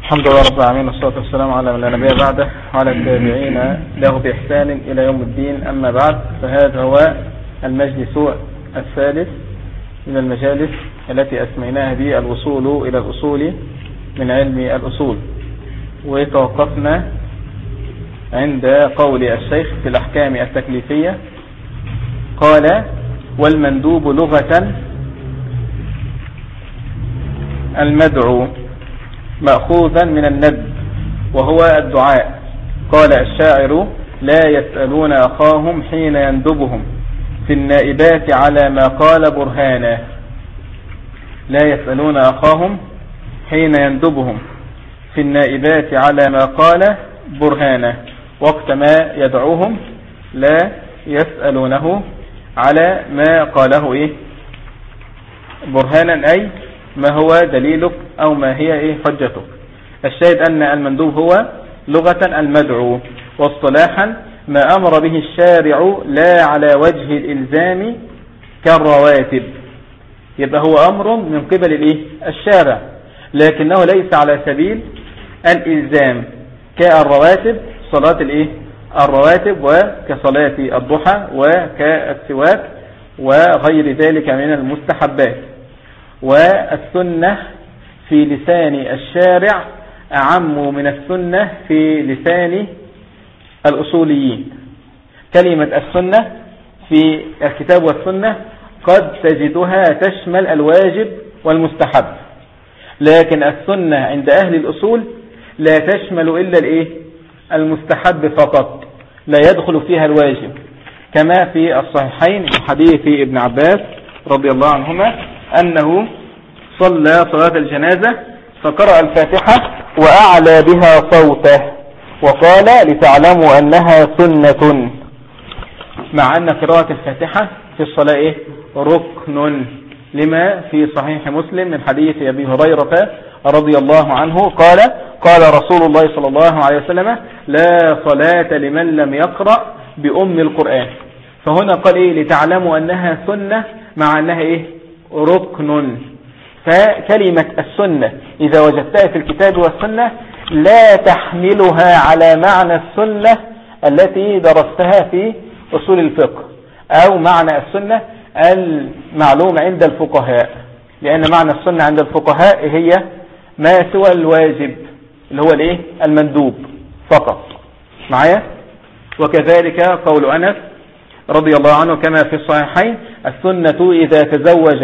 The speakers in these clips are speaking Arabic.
الحمد لله رب العالمين، والصلاة والسلام على من لا نبي بعده وعلى التابعين له بإحسان إلى يوم الدين. أما بعد، فهذا هو المجلس الثالث من المجالس التي أسميناها بالوصول إلى الأصول من علم الأصول. وتوقفنا عند قول الشيخ في الأحكام التكليفية، قال: والمندوب لغة المدعو مأخوذا من الندب وهو الدعاء. قال الشاعر: لا يسألون أخاهم حين يندبهم في النائبات على ما قال برهانا. لا يسألون أخاهم حين يندبهم في النائبات على ما قال برهانا. وقت ما يدعوهم لا يسألونه على ما قاله برهانا، أي ما هو دليلك أو ما هي حجتك. الشاهد أن المندوب هو لغة المدعو، واصطلاحا ما أمر به الشارع لا على وجه الإلزام كالرواتب. يبقى هو أمر من قبل الشارع، لكنه ليس على سبيل الإلزام كالرواتب، صلاة الرواتب، وكصلاة الضحى، وكالسواك، وغير ذلك من المستحبات. والسنة في لسان الشارع أعم من السنة في لسان الأصوليين. كلمة السنة في الكتاب والسنة قد تجدها تشمل الواجب والمستحب، لكن السنة عند أهل الأصول لا تشمل إلا المستحب فقط، لا يدخل فيها الواجب، كما في الصحيحين من حديث ابن عباس رضي الله عنهما أنه صلى صلاة الجنازة فقرأ الفاتحة وأعلى بها صوته وقال: لتعلموا أنها سنة، مع أن قراءة الفاتحة في الصلاة ركن، لما في صحيح مسلم من حديث أبي هريرة رضي الله عنه قال: قال رسول الله صلى الله عليه وسلم: لا صلاة لمن لم يقرأ بأم القرآن. فهنا قال لتعلموا أنها سنة، مع أنها ركن. فكلمة السنة إذا وجدتها في الكتاب والسنة لا تحملها على معنى السنة التي درستها في أصول الفقه، أو معنى السنة المعلوم عند الفقهاء، لأن معنى السنة عند الفقهاء هي ما سوى الواجب اللي هو المندوب فقط معايا. وكذلك قول أنس رضي الله عنه كما في الصحيحين: السنة إذا تزوج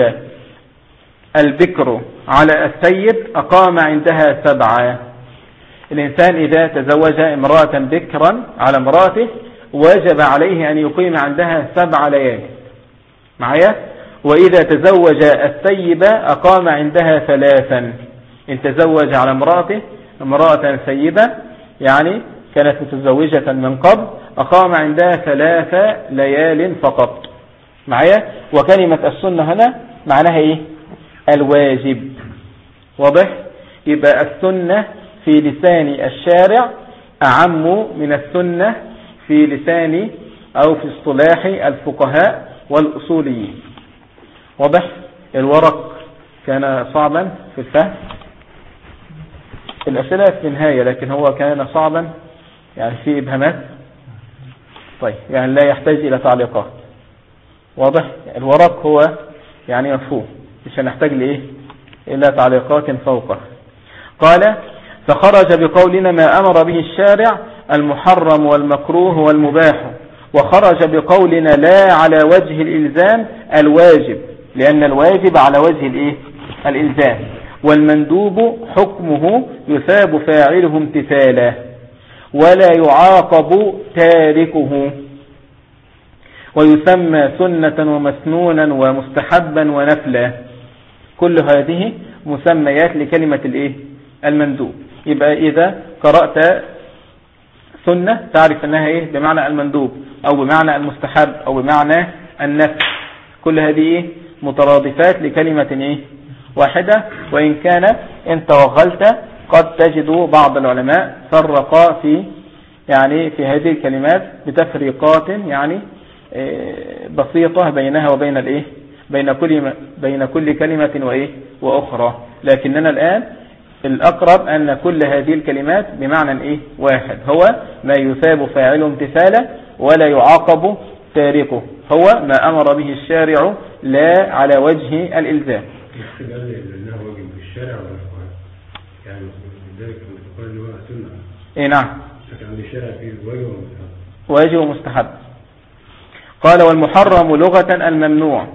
البكر على السيد أقام عندها 7. الإنسان إذا تزوج امرأة بكرا على امرأته وجب عليه أن يقيم عندها 7 ليالي معايا. وإذا تزوج السيبة أقام عندها 3. إن تزوج على امرأة سيبة يعني كانت متزوجة من قبل، أقام عندها 3 ليال فقط معايا. وكلمة السنة هنا معناها الواجب. واضح؟ يبقى السنة في لسان الشارع أعم من السنة في لسان أو في اصطلاح الفقهاء والأصوليين. واضح؟ الورق كان صعبا في الفهم، الأسئلة في النهاية، لكن هو كان صعبا يعني في إبهامات، طيب يعني لا يحتاج إلى تعليقات. واضح؟ الورق هو يعني مفهوم، مش هنحتاج إلى تعليقات فوقه. قال: فخرج بقولنا ما أمر به الشارع المحرم والمكروه والمباح، وخرج بقولنا لا على وجه الإلزام الواجب، لأن الواجب على وجه الإلزام، والمندوب حكمه يثاب فاعله امتثالا ولا يعاقب تاركه، ويسمى سنة ومسنونا ومستحبا ونفلا. كل هذه مسميات لكلمة المندوب. يبقى إذا قرأت سنة تعرف أنها بمعنى المندوب أو بمعنى المستحب أو بمعنى النفل. كل هذه مترادفات لكلمة واحدة، وإن كان إن توغلت قد تجد بعض العلماء فرقا في هذه الكلمات بتفريقات بسيطة بينها وبين بين كل كلمة وأخرى. لكننا الآن الأقرب أن كل هذه الكلمات بمعنى إيه واحد، هو ما يثاب فاعل امتثالا ولا يعاقب تاركه، هو ما أمر به الشارع لا على وجه الإلزام. إيه نعم، واجب ومستحب. قال والمحرم لغة الممنوع،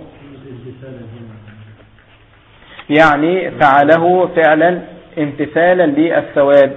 يعني فعله فعلا امتثالا للثواب.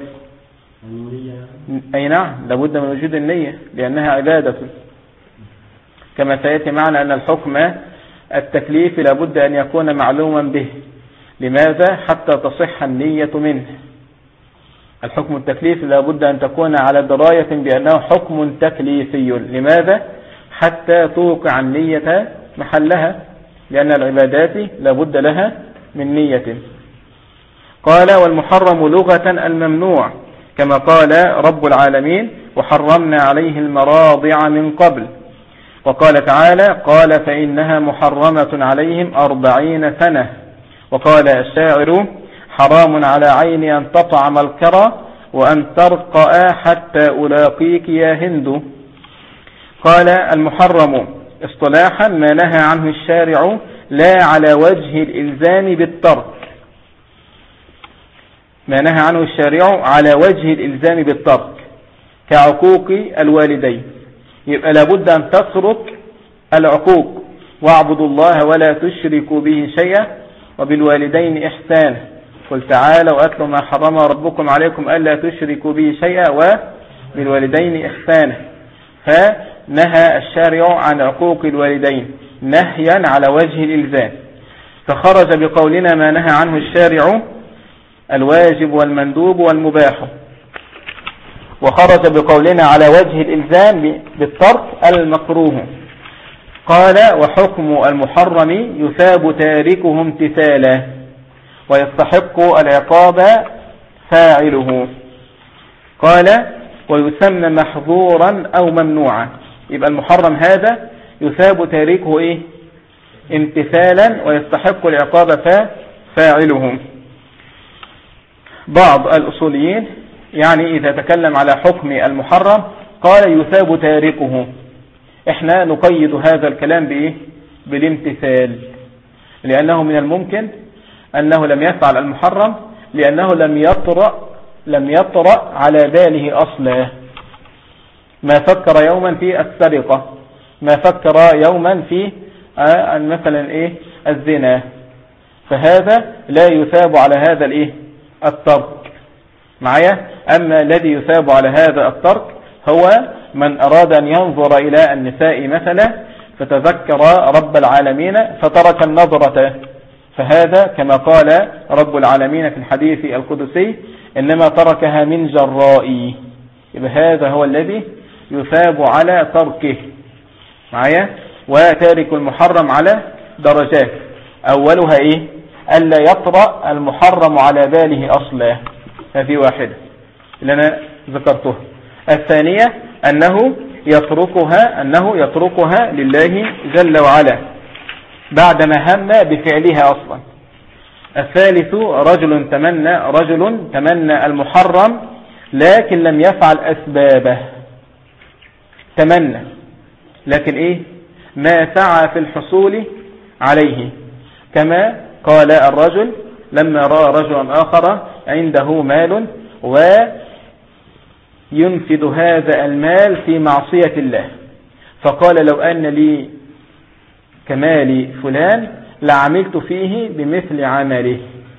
أي نعم، لابد من وجود النية لأنها عبادة، كما سيأتي معنا أن الحكم التكليف لابد أن يكون معلوما به. لماذا؟ حتى تصح النية منه. الحكم التكليف لابد أن تكون على دراية بأنه حكم تكليفي. لماذا؟ حتى توقع النية محلها، لأن العبادات لابد لها من نية. قال والمحرم لغة الممنوع، كما قال رب العالمين وحرمنا عليه المراضع من قبل. وقال تعالى قال فإنها محرمة عليهم 40 سنة. وقال الشاعر حرام على عيني أن تطعم الكرى وأن ترقى حتى ألاقيك يا هند. قال المحرم اصطلاحا ما نهى عنه الشارع لا على وجه الإلزام بالترك، ما نهى عنه الشارع على وجه الإلزام بالترك كعقوق الوالدين، يبقى لابد أن تترك العقوق. واعبدوا الله ولا تشركوا به شيئا وبالوالدين إحسانا، قل تعالوا أتلوا ما حرم ربكم عليكم ألا تشركوا به شيئا وبالوالدين إحسانا. فنهى الشارع عن عقوق الوالدين نهيا على وجه الإلزام، فخرج بقولنا ما نهى عنه الشارع الواجب والمندوب والمباح، وخرج بقولنا على وجه الإلزام بالترك المكروه. قال وحكم المحرم يثاب تاركه امتثالا ويستحق العقاب فاعله. قال ويسمى محظورا أو ممنوعا، يبقى المحرم هذا يثاب تاركه إيه؟ امتثالا ويستحق العقاب فاعله. بعض الأصوليين يعني إذا تكلم على حكم المحرم قال يثاب تاركه، احنا نقيد هذا الكلام بإيه؟ بالامتثال، لأنه من الممكن أنه لم يفعل المحرم لأنه لم يطرأ على باله أصلا، ما فكر يوما في السرقة، ما فكر يوما في مثلا إيه؟ الزنا، فهذا لا يثاب على هذا الإيه؟ الترك معايا. أما الذي يثاب على هذا الترك هو من أراد أن ينظر إلى النساء مثلا فتذكر رب العالمين فترك النظرة، فهذا كما قال رب العالمين في الحديث القدسي إنما تركها من جرائي، يبقى هذا هو الذي يثاب على تركه معايا. وتارك المحرم على درجات، أولها إيه؟ ألا يطرأ المحرم على باله أصلا، هذه واحدة اللي أنا ذكرتها. الثانية أنه يتركها لله جل وعلا بعدما هم بفعلها أصلا. الثالث رجل تمنى المحرم لكن لم يفعل أسبابه، تمنى لكن إيه؟ ما سعى في الحصول عليه، كما قال الرجل لما رأى رجلا آخر عنده مال وينفذ هذا المال في معصية الله، فقال لو أن لي كمال فلان لعملت فيه بمثل عمله.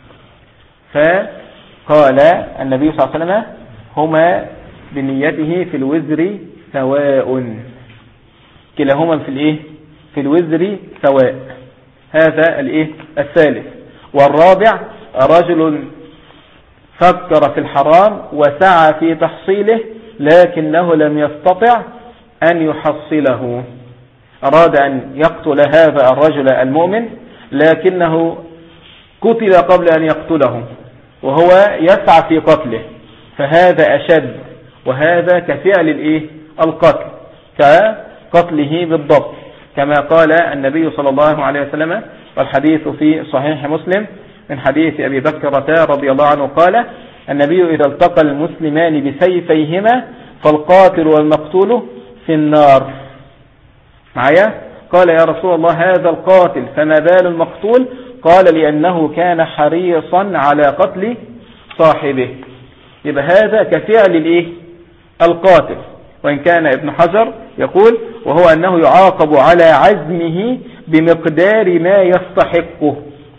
فقال النبي صلى الله عليه وسلم هما بنيته في الوزر سواء، كلاهما في الايه؟ في الوزر سواء. هذا الايه؟ الثالث. والرابع رجل فكر في الحرام وسعى في تحصيله لكنه لم يستطع أن يحصله، أراد أن يقتل هذا الرجل المؤمن لكنه قتل قبل أن يقتله وهو يسعى في قتله، فهذا أشد، وهذا كفعل الايه؟ القتل، كقتله بالضبط، كما قال النبي صلى الله عليه وسلم والحديث في صحيح مسلم من حديث أبي بكرة رضي الله عنه قال: النبي إذا التقى المسلمان بسيفيهما فالقاتل والمقتول في النار. معايا؟ قال: يا رسول الله هذا القاتل فما بال المقتول؟ قال: لأنه كان حريصا على قتل صاحبه. يبقى هذا كفعل الايه؟ القاتل. وإن كان ابن حجر يقول وهو أنه يعاقب على عزمه بمقدار ما يستحقه،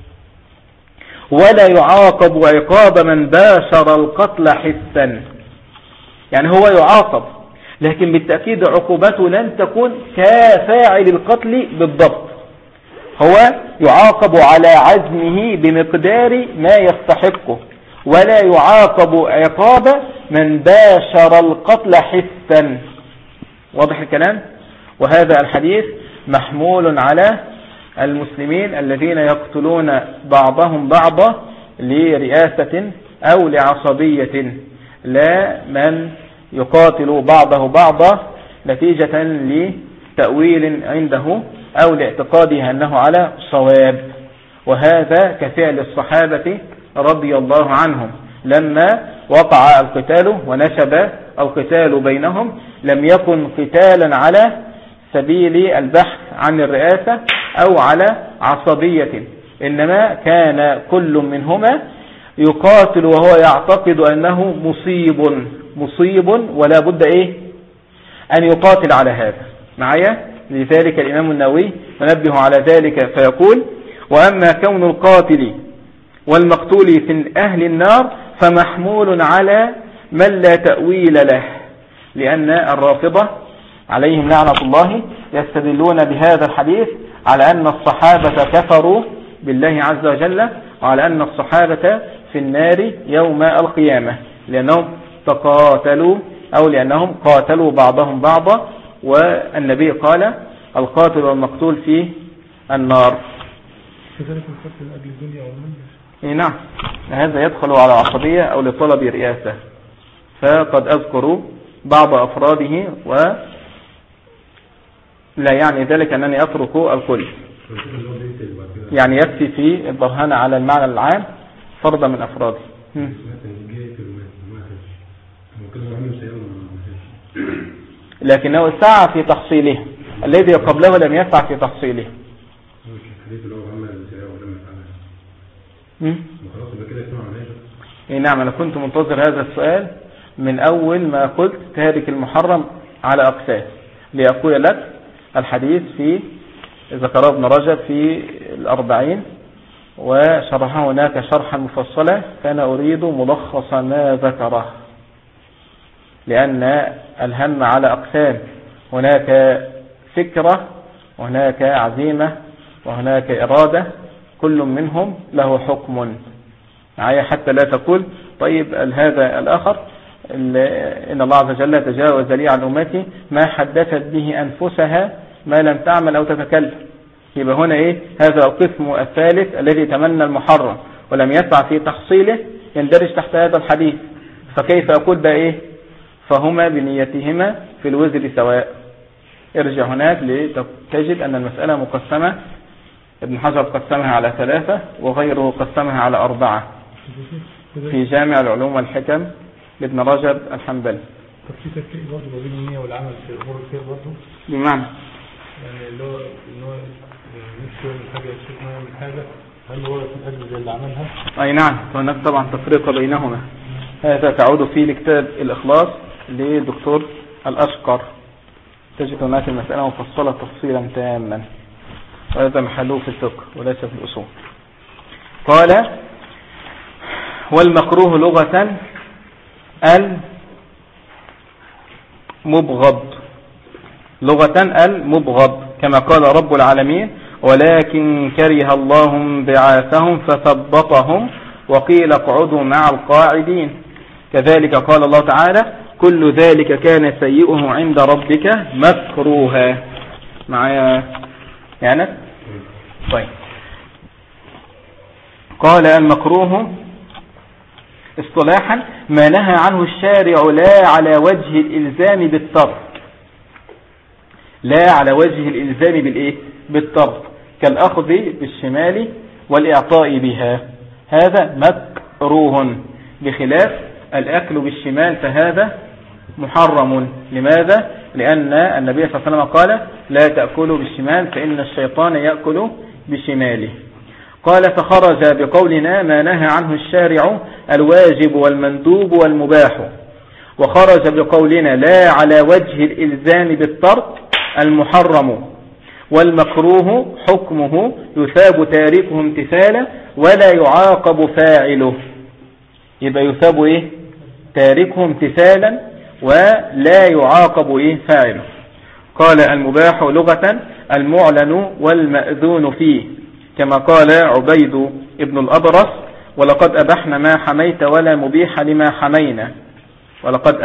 ولا يعاقب عقاب من باشر القتل حسا. يعني هو يعاقب، لكن بالتأكيد عقوبته لن تكون كفاعل القتل بالضبط. هو يعاقب على عزمه بمقدار ما يستحقه، ولا يعاقب عقاب من باشر القتل حسا. واضح الكلام؟ وهذا الحديث محمول على المسلمين الذين يقتلون بعضهم بعضا لرئاسة أو لعصبية، لا من يقاتل بعضه بعضا نتيجة لتأويل عنده أو لاعتقاده أنه على صواب. وهذا كفعل الصحابة رضي الله عنهم لما وقع القتال ونشب القتال بينهم، لم يكن قتالا على سبيل البحث عن الرئاسة أو على عصبية، إنما كان كل منهما يقاتل وهو يعتقد أنه مصيب ولا بد أن يقاتل على هذا. معايا؟ لذلك الإمام النووي ينبه على ذلك فيقول: وأما كون القاتل والمقتول في أهل النار فمحمول على من لا تأويل له، لأن الرافضة عليهم لعنة الله يستدلون بهذا الحديث على أن الصحابة كفروا بالله عز وجل، وعلى أن الصحابة في النار يوم القيامة لأنهم تقاتلوا أو لأنهم قاتلوا بعضهم بعضا، والنبي قال: القاتل والمقتول في النار. كذلك القتل لأجل الدنيا أو المال. نعم، هذا يدخل على عصبية أو لطلب رئاسة. فقد أذكر بعض أفراده ولا يعني ذلك أنني أترك الكل، يعني يكفي في البرهان على المعنى العام فرضا من أفراده. لكنه سعى في تحصيله، الذي قبله لم يسعى في تحصيله. نعم، أنا كنت منتظر هذا السؤال من أول ما قلت تارك المحرم على أقسام، لأقول لك الحديث في ذكره ابن رجب في 40 وشرحه هناك شرحا مفصلا، كان أريد ملخص ما ذكره، لأن الهم على أقسام، هناك فكرة وهناك عزيمة وهناك إرادة، كل منهم له حكم معايا، حتى لا تقول طيب هذا الآخر إن الله عز وجل تجاوز لي عن أمتي ما حدثت به أنفسها ما لم تعمل أو تتكلم. يبقى هنا هذا القسم الثالث الذي تمنى المحرم ولم يسعى في تحصيله يندرج تحت هذا الحديث. فكيف أقول بقى فهما بنيتهما في الوزر سواء. ارجع هناك لتجد أن المسألة مقسمة، ابن حجر قسمها على 3 وغيره قسمها على 4 في جامع العلوم والحكم لابن رجب الحنبلي. طب في تفريق برضه بين النية والعمل في الأمور الخير برضه؟ بمعنى يعني اللي هو نفسه يعمل حاجة يشوف ما يعمل حاجة، هل هو في الأجل زي اللي عملها؟ أي نعم، هناك طبعا تفريق بينهما. هذا تعود فيه لكتاب الإخلاص لدكتور الأشقر، تجد هناك المسألة مفصلة تفصيلا تاما، وهذا محله في الفقه وليس في الأصول. قال: والمكروه لغة المبغض، لغة المبغض، كما قال رب العالمين: ولكن كره الله بعاثهم فثبطهم وقيل اقعدوا مع القاعدين. كذلك قال الله تعالى: كل ذلك كان سيئه عند ربك مكروها. معايا يعني؟ طيب، قال: المكروه اصطلاحا ما نهى عنه الشارع لا على وجه الإلزام بالترك، لا على وجه الإلزام بالترك، كالأخذ بالشمال والإعطاء بها. هذا مكروه، بخلاف الأكل بالشمال فهذا محرم. لماذا؟ لأن النبي صلى الله عليه وسلم قال لا تأكلوا بالشمال فإن الشيطان يأكل بشماله. قال فخرج بقولنا ما نهى عنه الشارع الواجب والمندوب والمباح، وخرج بقولنا لا على وجه الإلزام بالترك المحرم والمكروه حكمه يثاب تاركه امتثالا ولا يعاقب فاعله. يبقى يثاب ايه؟ تاركه امتثالا ولا يعاقب ايه؟ فاعله. قال المباح لغة المعلن والمأذون فيه، كما قال عبيد ابن الأبرص ولقد أبحنا ما حميت ولا مبيح لما حمينا. ولقد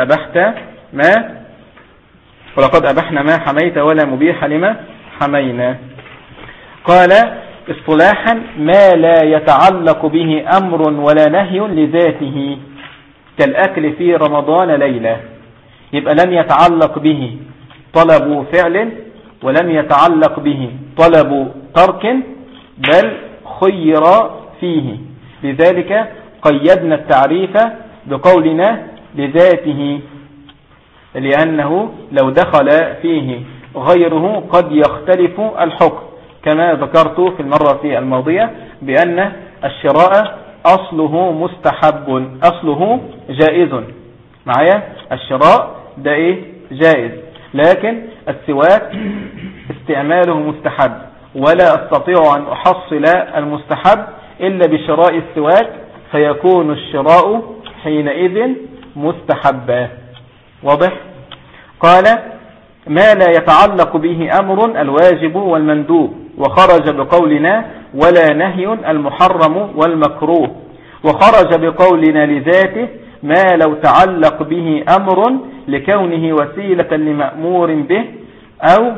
أبحنا ما حميت ولا مبيح لما حمينا. قال اصطلاحا ما لا يتعلق به أمر ولا نهي لذاته كالأكل في رمضان ليلة. يبقى لم يتعلق به طلب فعل ولم يتعلق به طلب ترك، بل خير فيه. لذلك قيدنا التعريف بقولنا لذاته، لأنه لو دخل فيه غيره قد يختلف الحكم، كما ذكرت في المرة الماضية بأن الشراء أصله مستحب، أصله جائز. معايا؟ الشراء ده إيه؟ جائز، لكن السواك استعماله مستحب، ولا أستطيع أن أحصل المستحب إلا بشراء السواك، فيكون الشراء حينئذ مستحبا. واضح؟ قال ما لا يتعلق به أمر الواجب والمندوب، وخرج بقولنا ولا نهي المحرم والمكروه، وخرج بقولنا لذاته ما لو تعلق به أمر لكونه وسيلة لمأمور به أو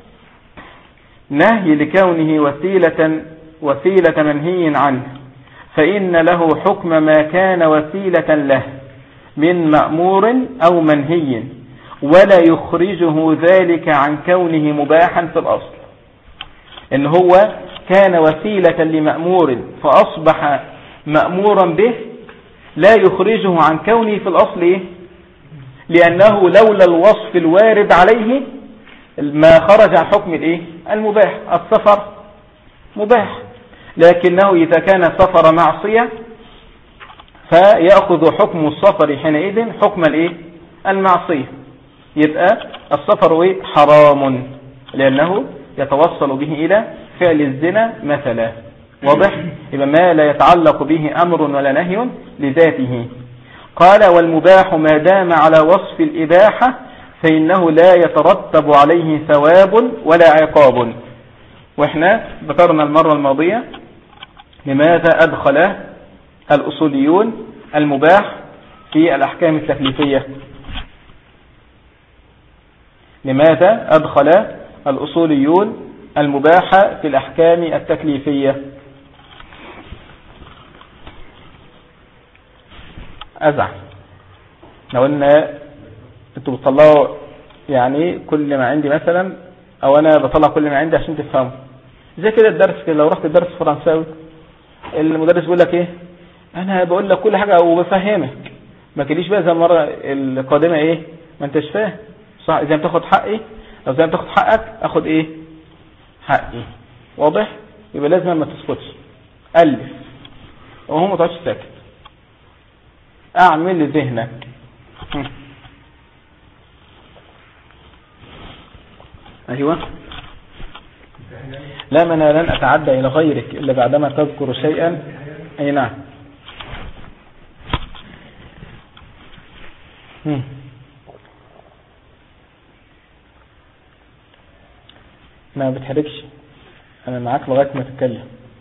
نهي لكونه وسيلة منهي عنه، فإن له حكم ما كان وسيلة له من مأمور أو منهي، ولا يخرجه ذلك عن كونه مباحا في الأصل. إن هو كان وسيلة لمأمور فأصبح مأمورا به، لا يخرجه عن كونه في الأصل إيه؟ لأنه لولا الوصف الوارد عليه ما خرج عن حكم الإيه؟ المباح. السفر مباح، لكنه إذا كان سفر معصية فيأخذ حكم السفر حينئذ حكم الإيه؟ المعصية. يبقى السفر إيه؟ حرام، لأنه يتوصل به إلى فعل الزنا مثلا. واضح؟ يبقى ما لا يتعلق به أمر ولا نهي لذاته. قال والمباح ما دام على وصف الإباحة فإنه لا يترتب عليه ثواب ولا عقاب. وإحنا ذكرنا المرة الماضية لماذا أدخل الأصوليون المباح في الأحكام التكليفية. لماذا أدخل الأصوليون المباح في الأحكام التكليفية؟ أزعم لو أن أنتوا بتطلعوا يعني كل ما عندي مثلا، أو أنا بطلع كل ما عندي عشان تفهموا. زي كده الدرس كده، لو رحت الدرس فرنساوي المدرس بيقول لك إيه؟ أنا بقول لك كل حاجة وبفهمك، ما تجيش بقى زي المرة القادمة إيه؟ ما أنتش فاهم صح؟ إذا بتاخد حقي أو زي ما بتاخد حقك أخد إيه؟ حقي. واضح؟ يبقى لازم ما تسكتش، ألف وهم ما تقعدش ساكت، أعمل لذهنك. أيوة. لا، من لن أتعدى إلى غيرك إلا بعدما تذكر شيئا. أي نعم. ما بتحركش، أنا معاك لغاية ما تتكلم.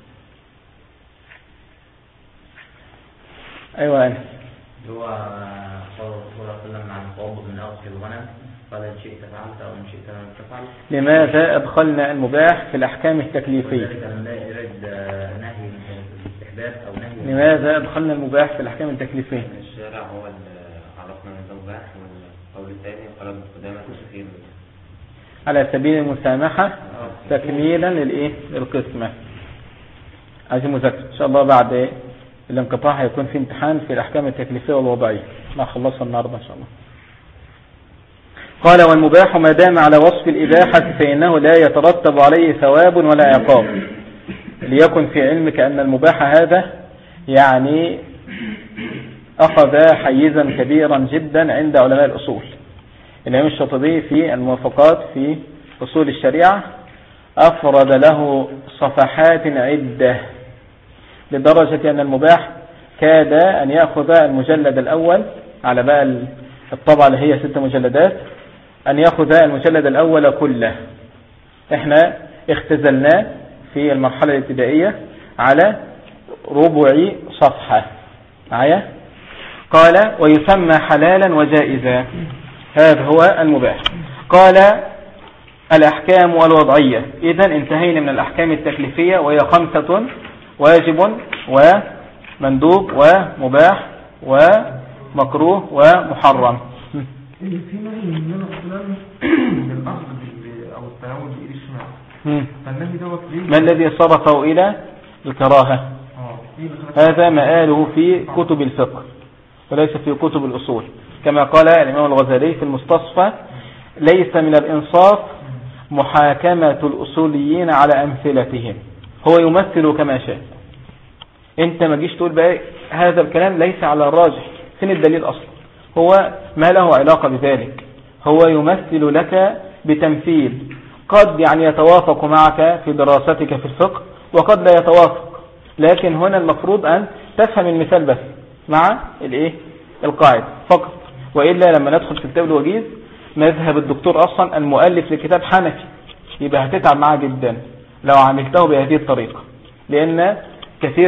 أيوة أنا هو صلى الله عليه وسلم عن التوضؤ من أغسل الغنم، قال إن شئت فعلت أو إن شئت لم تفعل. لماذا أدخلنا المباح في الأحكام التكليفية؟ نهي الاستحباب أو نهي. لماذا أدخلنا المباح في الأحكام التكليفية؟ الشارع هو اللي عرفنا من المباح، والقول الثاني قال قدامة تسخير على سبيل المسامحة تكميلا للإيه؟ للقسمة. عايزين مذاكرة إن شاء الله بعد الانقطاع هيكون في امتحان في الأحكام التكليفية والوضعية، ما خلصها النهاردة إن شاء الله. قال والمباح ما دام على وصف الإباحة فإنه لا يترتب عليه ثواب ولا عقاب. ليكن في علمك أن المباح هذا يعني أخذ حيزا كبيرا جدا عند علماء الأصول. الإمام الشاطبي في الموافقات في أصول الشريعة أفرد له صفحات عدة، لدرجة أن المباح كاد أن يأخذ المجلد الأول على بقى الطبعة اللي هي 6 مجلدات، أن يأخذ المجلد الأول كله. احنا اختزلناه في المرحلة الابتدائية على ربع صفحة معايا. قال ويسمى حلالا وجائزا، هذا هو المباح. قال الأحكام الوضعية. إذن انتهينا من الأحكام التكليفية وهي 5: واجب ومندوب ومباح ومكروه ومحرم. في نهي من فلان الأخذ أو التناول بإيد الشمال، فالنهي دوت ليه؟ ما الذي صرفه إلى الكراهة؟ هذا مآله في كتب الفقه وليس في كتب الأصول، كما قال الإمام الغزالي في المستصفى: ليس من الإنصاف محاكمة الأصوليين على أمثلتهم. هو يمثل كما شاء. انت ما جيش تقول بقى هذا الكلام ليس على الراجح، فين الدليل أصلا؟ هو ما له علاقة بذلك، هو يمثل لك بتمثيل قد يعني يتوافق معك في دراستك في الفقه وقد لا يتوافق، لكن هنا المفروض أن تفهم المثال بس مع القاعدة فقط. وإلا لما ندخل في كتاب الوجيز مذهب الدكتور أصلا المؤلف لكتاب حنفي، يبقى هتتعب معه جدا لو عملته بهذه الطريقة، لأن كثير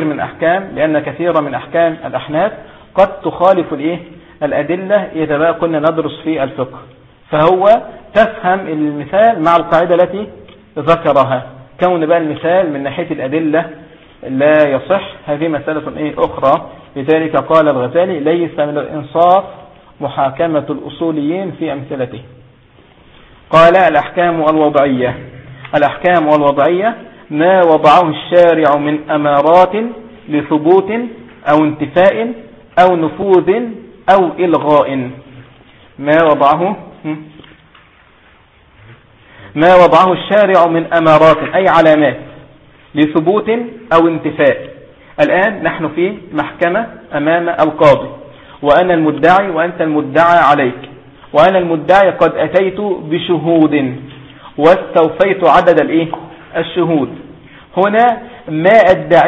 من أحكام الأحناف قد تخالف الأدلة إذا بقى كنا ندرس في الفقه. فهو تفهم المثال مع القاعدة التي ذكرها. كون بقى المثال من ناحية الأدلة لا يصح، هذه مسألة أخرى. لذلك قال الغزالي: ليس من الإنصاف محاكمة الأصوليين في أمثلته. قال الأحكام الوضعية. الأحكام الوضعية ما وضعه الشارع من أمارات لثبوت أو انتفاء أو نفوذ أو إلغاء. ما وضعه الشارع من أمارات أي علامات لثبوت أو انتفاء. الآن نحن في محكمة أمام القاضي، وأنا المدعي وأنت المدعى عليك، وأنا المدعي قد أتيت بشهود واستوفيت عدد الشهود. هنا ما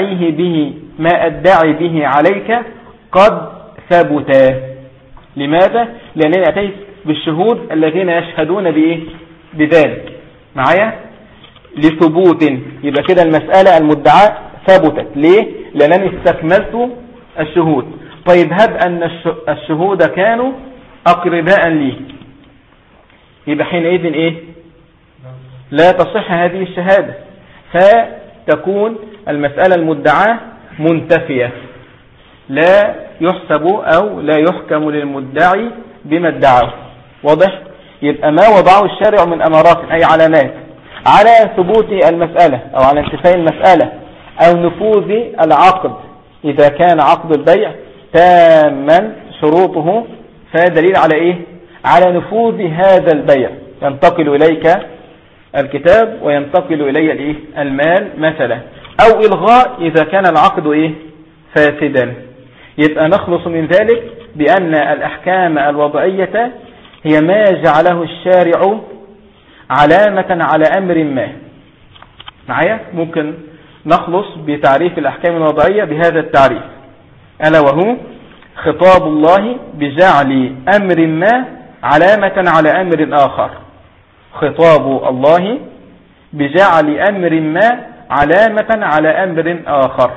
أدعي به عليك قد ثبت. لماذا؟ لأنني أتيت بالشهود الذين يشهدون بذلك معايا لثبوت. يبقى كده المسألة المدعاة ثبتت. ليه؟ لأنني استكملت الشهود. طيب هب أن الشهود كانوا أقرباء لي، يبقى حينئذ لا تصح هذه الشهادة، فتكون المسألة المدعاة منتفية، لا يحسب أو لا يحكم للمدعي بما ادعاه. واضح؟ يبقى ما وضعه الشارع من أمارات أي علامات على ثبوت المسألة أو على انتفاء المسألة أو نفوذ العقد، إذا كان عقد البيع تاما شروطه، فدليل على على نفوذ هذا البيع. ينتقل إليك الكتاب وينتقل إلي المال مثلا، أو إلغاء إذا كان العقد فاسدا. يبقى نخلص من ذلك بأن الأحكام الوضعية هي ما جعله الشارع علامة على أمر ما. معايا؟ ممكن نخلص بتعريف الأحكام الوضعية بهذا التعريف، ألا وهو خطاب الله بجعل أمر ما علامة على أمر آخر. خطاب الله بجعل أمر ما علامة على أمر آخر.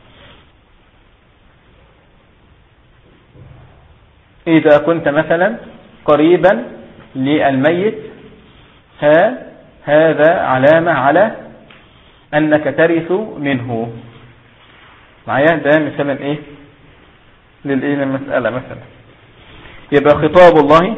إذا كنت مثلا قريبا للميت هذا علامة على أنك ترث منه. معايا؟ ده مثلا للمسألة مثلا. يبقى خطاب الله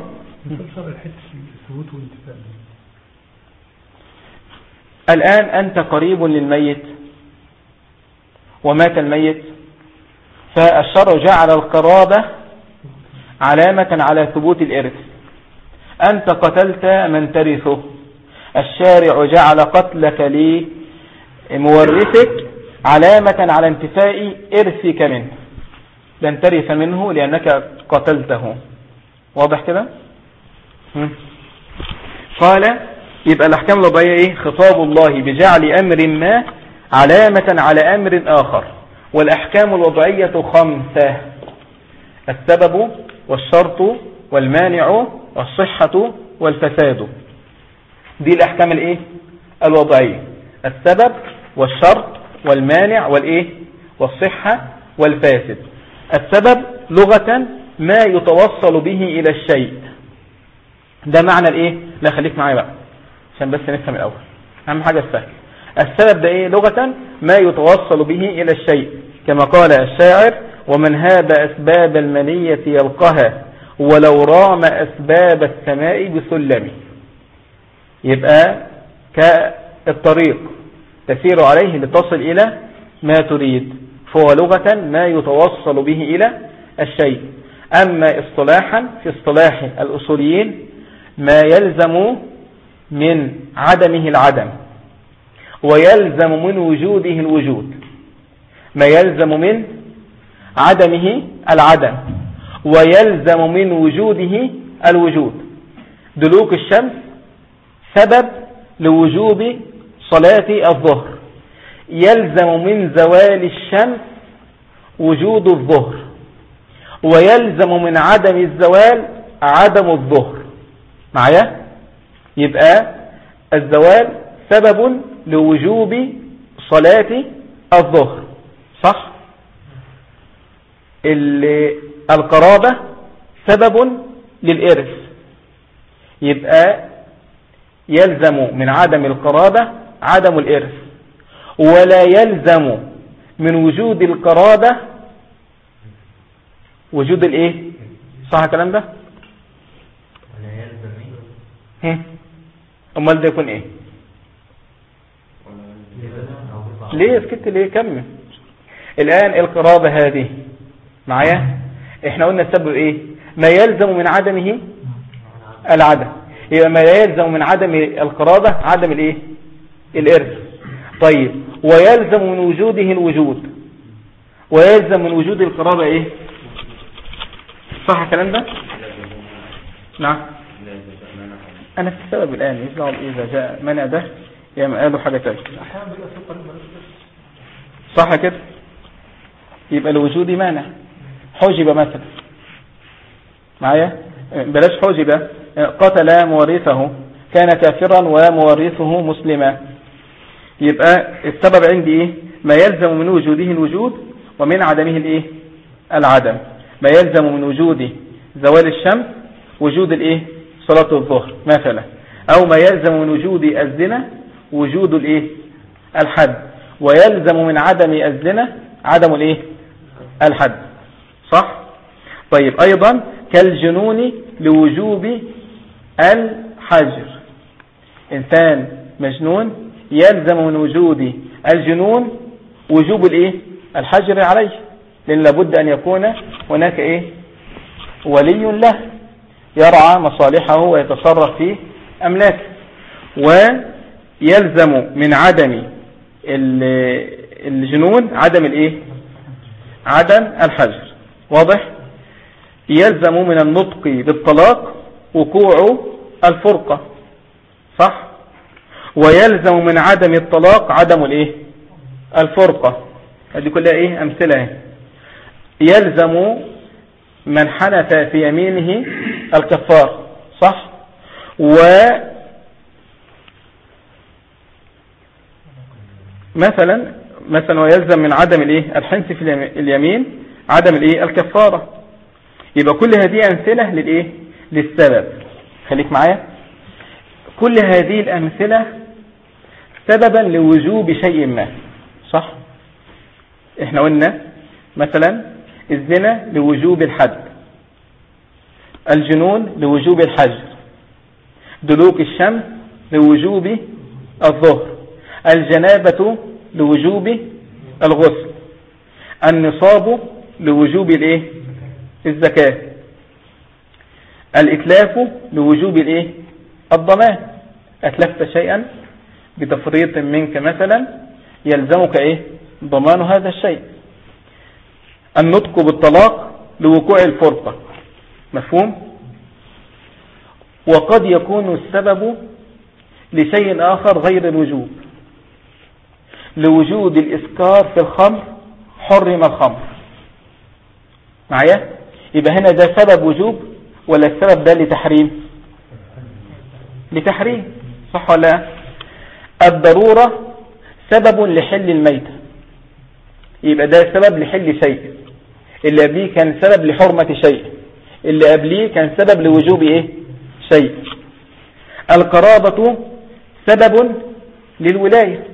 الآن أنت قريب للميت ومات الميت، فالشرع جعل القرابة علامة على ثبوت الإرث. أنت قتلت من ترثه، الشارع جعل قتلك لمورثك علامة على انتفاء إرثك منه، لن ترث منه لأنك قتلته. واضح كده؟ قال يبقى الأحكام الوضعية إيه؟ خطاب الله بجعل أمر ما علامة على أمر آخر. والأحكام الوضعية 5: السبب والشرط والمانع والصحة والفساد. دي الأحكام الإيه؟ الوضعية: السبب والشرط والمانع والإيه؟ والصحة والفاسد. السبب لغة ما يتوصل به إلى الشيء، ده معنى الإيه؟ لا خليك معايا بقى عشان بس نفهم الأول، أهم حاجة السهل. السبب ده إيه؟ لغة ما يتوصل به إلى الشيء، كما قال الشاعر: ومن هاب أسباب المنية يلقها ولو رام أسباب السماء بسلم. يبقى كالطريق تسير عليه لتصل إلى ما تريد، فهو لغة ما يتوصل به إلى الشيء. أما اصطلاحا في اصطلاح الأصوليين ما يلزم من عدمه العدم ويلزم من وجوده الوجود، ما يلزم من عدمه العدم ويلزم من وجوده الوجود. دلوك الشمس سبب لوجوب صلاة الظهر، يلزم من زوال الشمس وجود الظهر، ويلزم من عدم الزوال عدم الظهر. معايا؟ يبقى الزوال سبب لوجوب صلاة الظهر، صح؟ القرابة سبب للإرث، يبقى يلزم من عدم القرابة عدم الإرث، ولا يلزم من وجود القرابة وجود الإيه؟ صح الكلام ده؟ ولا يلزم أمال ده يكون إيه؟ ليه اسكت؟ ليه؟ كمل. الآن القرابة هذه معايا، احنا قلنا السبب ايه؟ ما يلزم من عدمه العدم، يبقى ما لا يلزم من عدم القرابة عدم الايه؟ الارث. طيب ويلزم من وجوده الوجود، ويلزم من وجود القرابة ايه؟ صح الكلام ده؟ نعم. انا في السبب الان يطلع اذا جاء منع ده يا قالوا حاجة تانية، صح كده؟ يبقى الوجود مانع. حجب مثلا، معايا؟ بلاش حجب، قتل مورثه كان كافرا ومورثه مسلما. يبقى السبب عندي ايه؟ ما يلزم من وجوده الوجود ومن عدمه الايه؟ العدم. ما يلزم من وجود زوال الشمس وجود الايه؟ صلاة الظهر مثلا، او ما يلزم من وجود الزنا وجود الايه؟ الحد، ويلزم من عدم الزنا عدم الايه؟ الحد، صح؟ طيب ايضا كالجنون لوجوب الحجر، انسان مجنون يلزم من وجود الجنون وجوب الايه؟ الحجر عليه، لان لابد ان يكون هناك ايه؟ ولي له يرعى مصالحه ويتصرف في املاكه. ويلزم من عدم الجنون عدم الايه؟ عدم الحجر. واضح؟ يلزم من النطق بالطلاق وقوع الفرقة، صح؟ ويلزم من عدم الطلاق عدم الايه؟ الفرقة. هذه كلها ايه؟ امثلة. يلزم من حنث في يمينه الكفار، صح؟ مثلا ويلزم من عدم الايه؟ الحنث في اليمين عدم الايه؟ الكفارة. يبقى كل هذه امثله للايه؟ للسبب. خليك معايا، كل هذه الامثله سببا لوجوب شيء ما، صح؟ احنا قلنا مثلا الزنا لوجوب الحد، الجنون لوجوب الحجر، دلوك الشمس لوجوب الظهر، الجنابة لوجوب الغسل، النصاب لوجوب الايه الزكاة. الإتلاف لوجوب الايه الضمان. أتلفت شيئا بتفريط منك مثلا يلزمك ايه ضمان هذا الشيء. النطق بالطلاق لوقوع الفرقة. مفهوم؟ وقد يكون السبب لشيء آخر غير الوجوب. لوجود الإسكار في الخمر حرم الخمر. معايا؟ يبقى هنا ده سبب وجوب ولا السبب ده لتحريم؟ لتحريم، صح ولا لا؟ الضرورة سبب لحل الميتة، يبقى ده سبب لحل شيء. اللي قبليه كان سبب لحرمة شيء، اللي قبليه كان سبب لوجوب ايه شيء. القرابة سبب للولاية.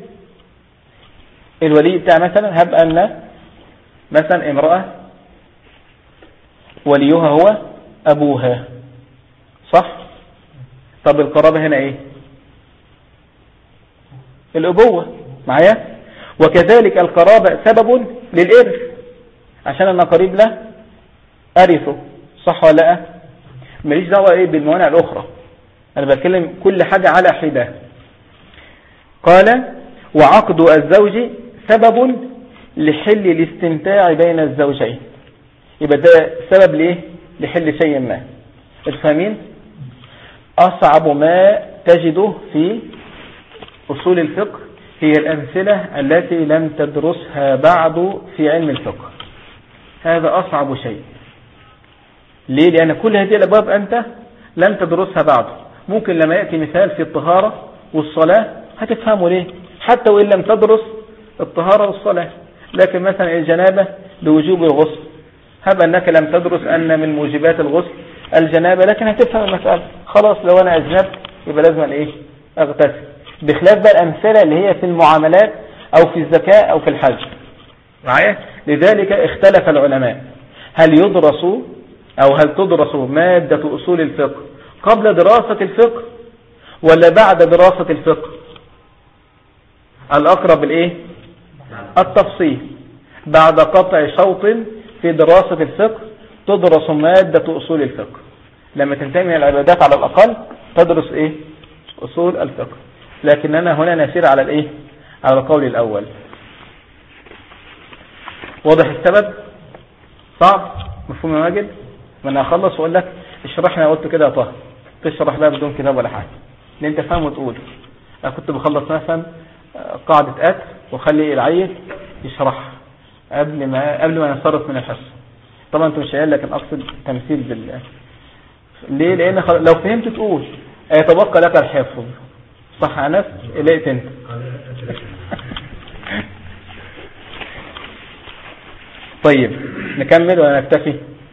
الولي بتاع مثلا هب أن مثلا امرأة وليها هو أبوها، صح؟ طب القرابة هنا ايه؟ الأبوة. معايا؟ وكذلك القرابة سبب للإرث، عشان أنا قريب له أرثه، صح ولا لا؟ ماليش دعوة ايه بالموانع الأخرى، أنا بتكلم كل حاجة على حدة. قال وعقد الزوج سبب لحل الاستمتاع بين الزوجين. يبقى ده سبب ليه لحل شيء ما. الفاهمين؟ أصعب ما تجده في أصول الفقه هي الأمثلة التي لم تدرسها بعد في علم الفقه. هذا أصعب شيء. ليه؟ لأن كل هذه الأبواب أنت لم تدرسها بعد. ممكن لما يأتي مثال في الطهارة والصلاة هتفهمه ليه، حتى وإن لم تدرس الطهارة والصلاة. لكن مثلا الجنابة لوجوب الغسل، هب أنك لم تدرس أن من موجبات الغسل الجنابة، لكن هتفهم المسألة. خلاص لو أنا أجنبت يبقى لازم إيه أغتسل. بخلاف بقى الأمثلة اللي هي في المعاملات أو في الزكاة أو في الحج. معايا؟ لذلك اختلف العلماء هل يدرس أو هل تدرس مادة أصول الفقه قبل دراسة الفقه ولا بعد دراسة الفقه؟ الأقرب الإيه؟ التفصيل. بعد قطع شوط في دراسة الفقه تدرس مادة أصول الفقه. لما تنتهي من العبادات على الأقل تدرس إيه؟ أصول الفقه. لكننا هنا نسير على الإيه؟ على القول الأول. واضح السبب؟ صعب؟ مفهوم يا ماجد؟ ما أنا أخلص وأقول لك اشرح. أنا قلت كده يا طه، تشرح بقى بدون كتاب ولا حاجة، لأن أنت فاهم وتقول. أنا كنت بخلص مثلا قاعدة أكل وخلي العيل يشرح قبل ما نصرف من الحصة. طبعا أنت مش قايل، لكن أقصد تمثيل بالله. ليه؟ لأن لو فهمت تقول يتبقى لك الحفظ. صح يا أنس؟ لقيت أنت. طيب نكمل ولا نكتفي؟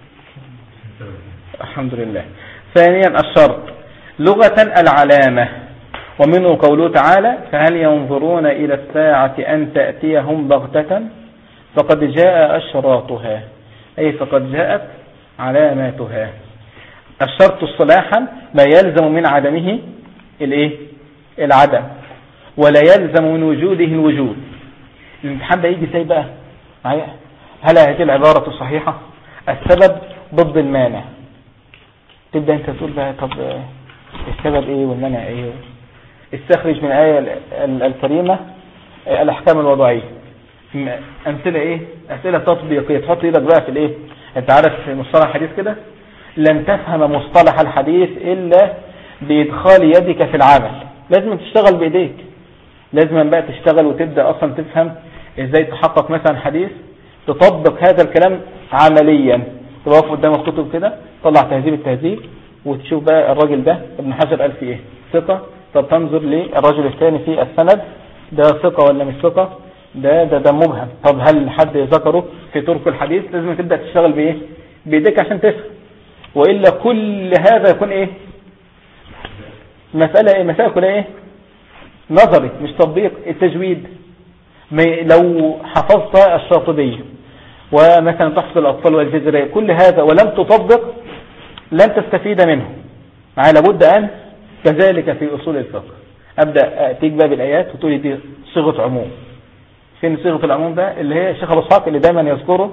الحمد لله. ثانيا الشرط لغة العلامة، ومنه قوله تعالى فهل ينظرون إلى الساعة أن تأتيهم بغتة فقد جاء أشراطها، أي فقد جاءت علاماتها. الشرط اصطلاحا ما يلزم من عدمه الايه العدم، ولا يلزم من وجوده الوجود. الامتحان ده يجي ازاي بقى معايا؟ هل هذه العبارة صحيحة؟ السبب ضد المانع. تبدأ انت تقول بقى طب السبب ايه والمانع ايه؟ استخرج من الآية الكريمة الأحكام الوضعية. أمثلة ايه؟ أسئلة تطبيقية. تحط ايدك بقى في الايه؟ انت عارف في مصطلح الحديث كده لن تفهم مصطلح الحديث إلا بإدخال يدك في العمل. لازم تشتغل بإيديك، لازم بقى تشتغل وتبدأ أصلا تفهم إزاي تحقق مثلا حديث، تطبق هذا الكلام عمليا. تقف قدام الكتب كده، طلع تهذيب التهذيب وتشوف بقى الراجل ده ابن حجر قال فيه ايه، ثقة. طب تنظر للرجل الثاني في السند، ده ثقة ولا مش ثقة، ده مبهم. طب هل حد ذكره في طرق الحديث؟ لازم تبدأ تشتغل بإيه؟ بإيديك عشان تفهم. وإلا كل هذا يكون إيه؟ مسألة إيه؟ مسألة كلها إيه؟ نظري مش تطبيق. التجويد لو حفظت الشاطبية ومثلا تحفظ الأطفال والجزرية كل هذا ولم تطبق لن تستفيد منه. معي لابد أن كذلك في أصول الفقه أبدأ أتيك بقى بالآيات وتقولي دي صيغة عموم. فين صيغة العموم ده؟ اللي هي الشيخ أبو إسحاق اللي دايما يذكره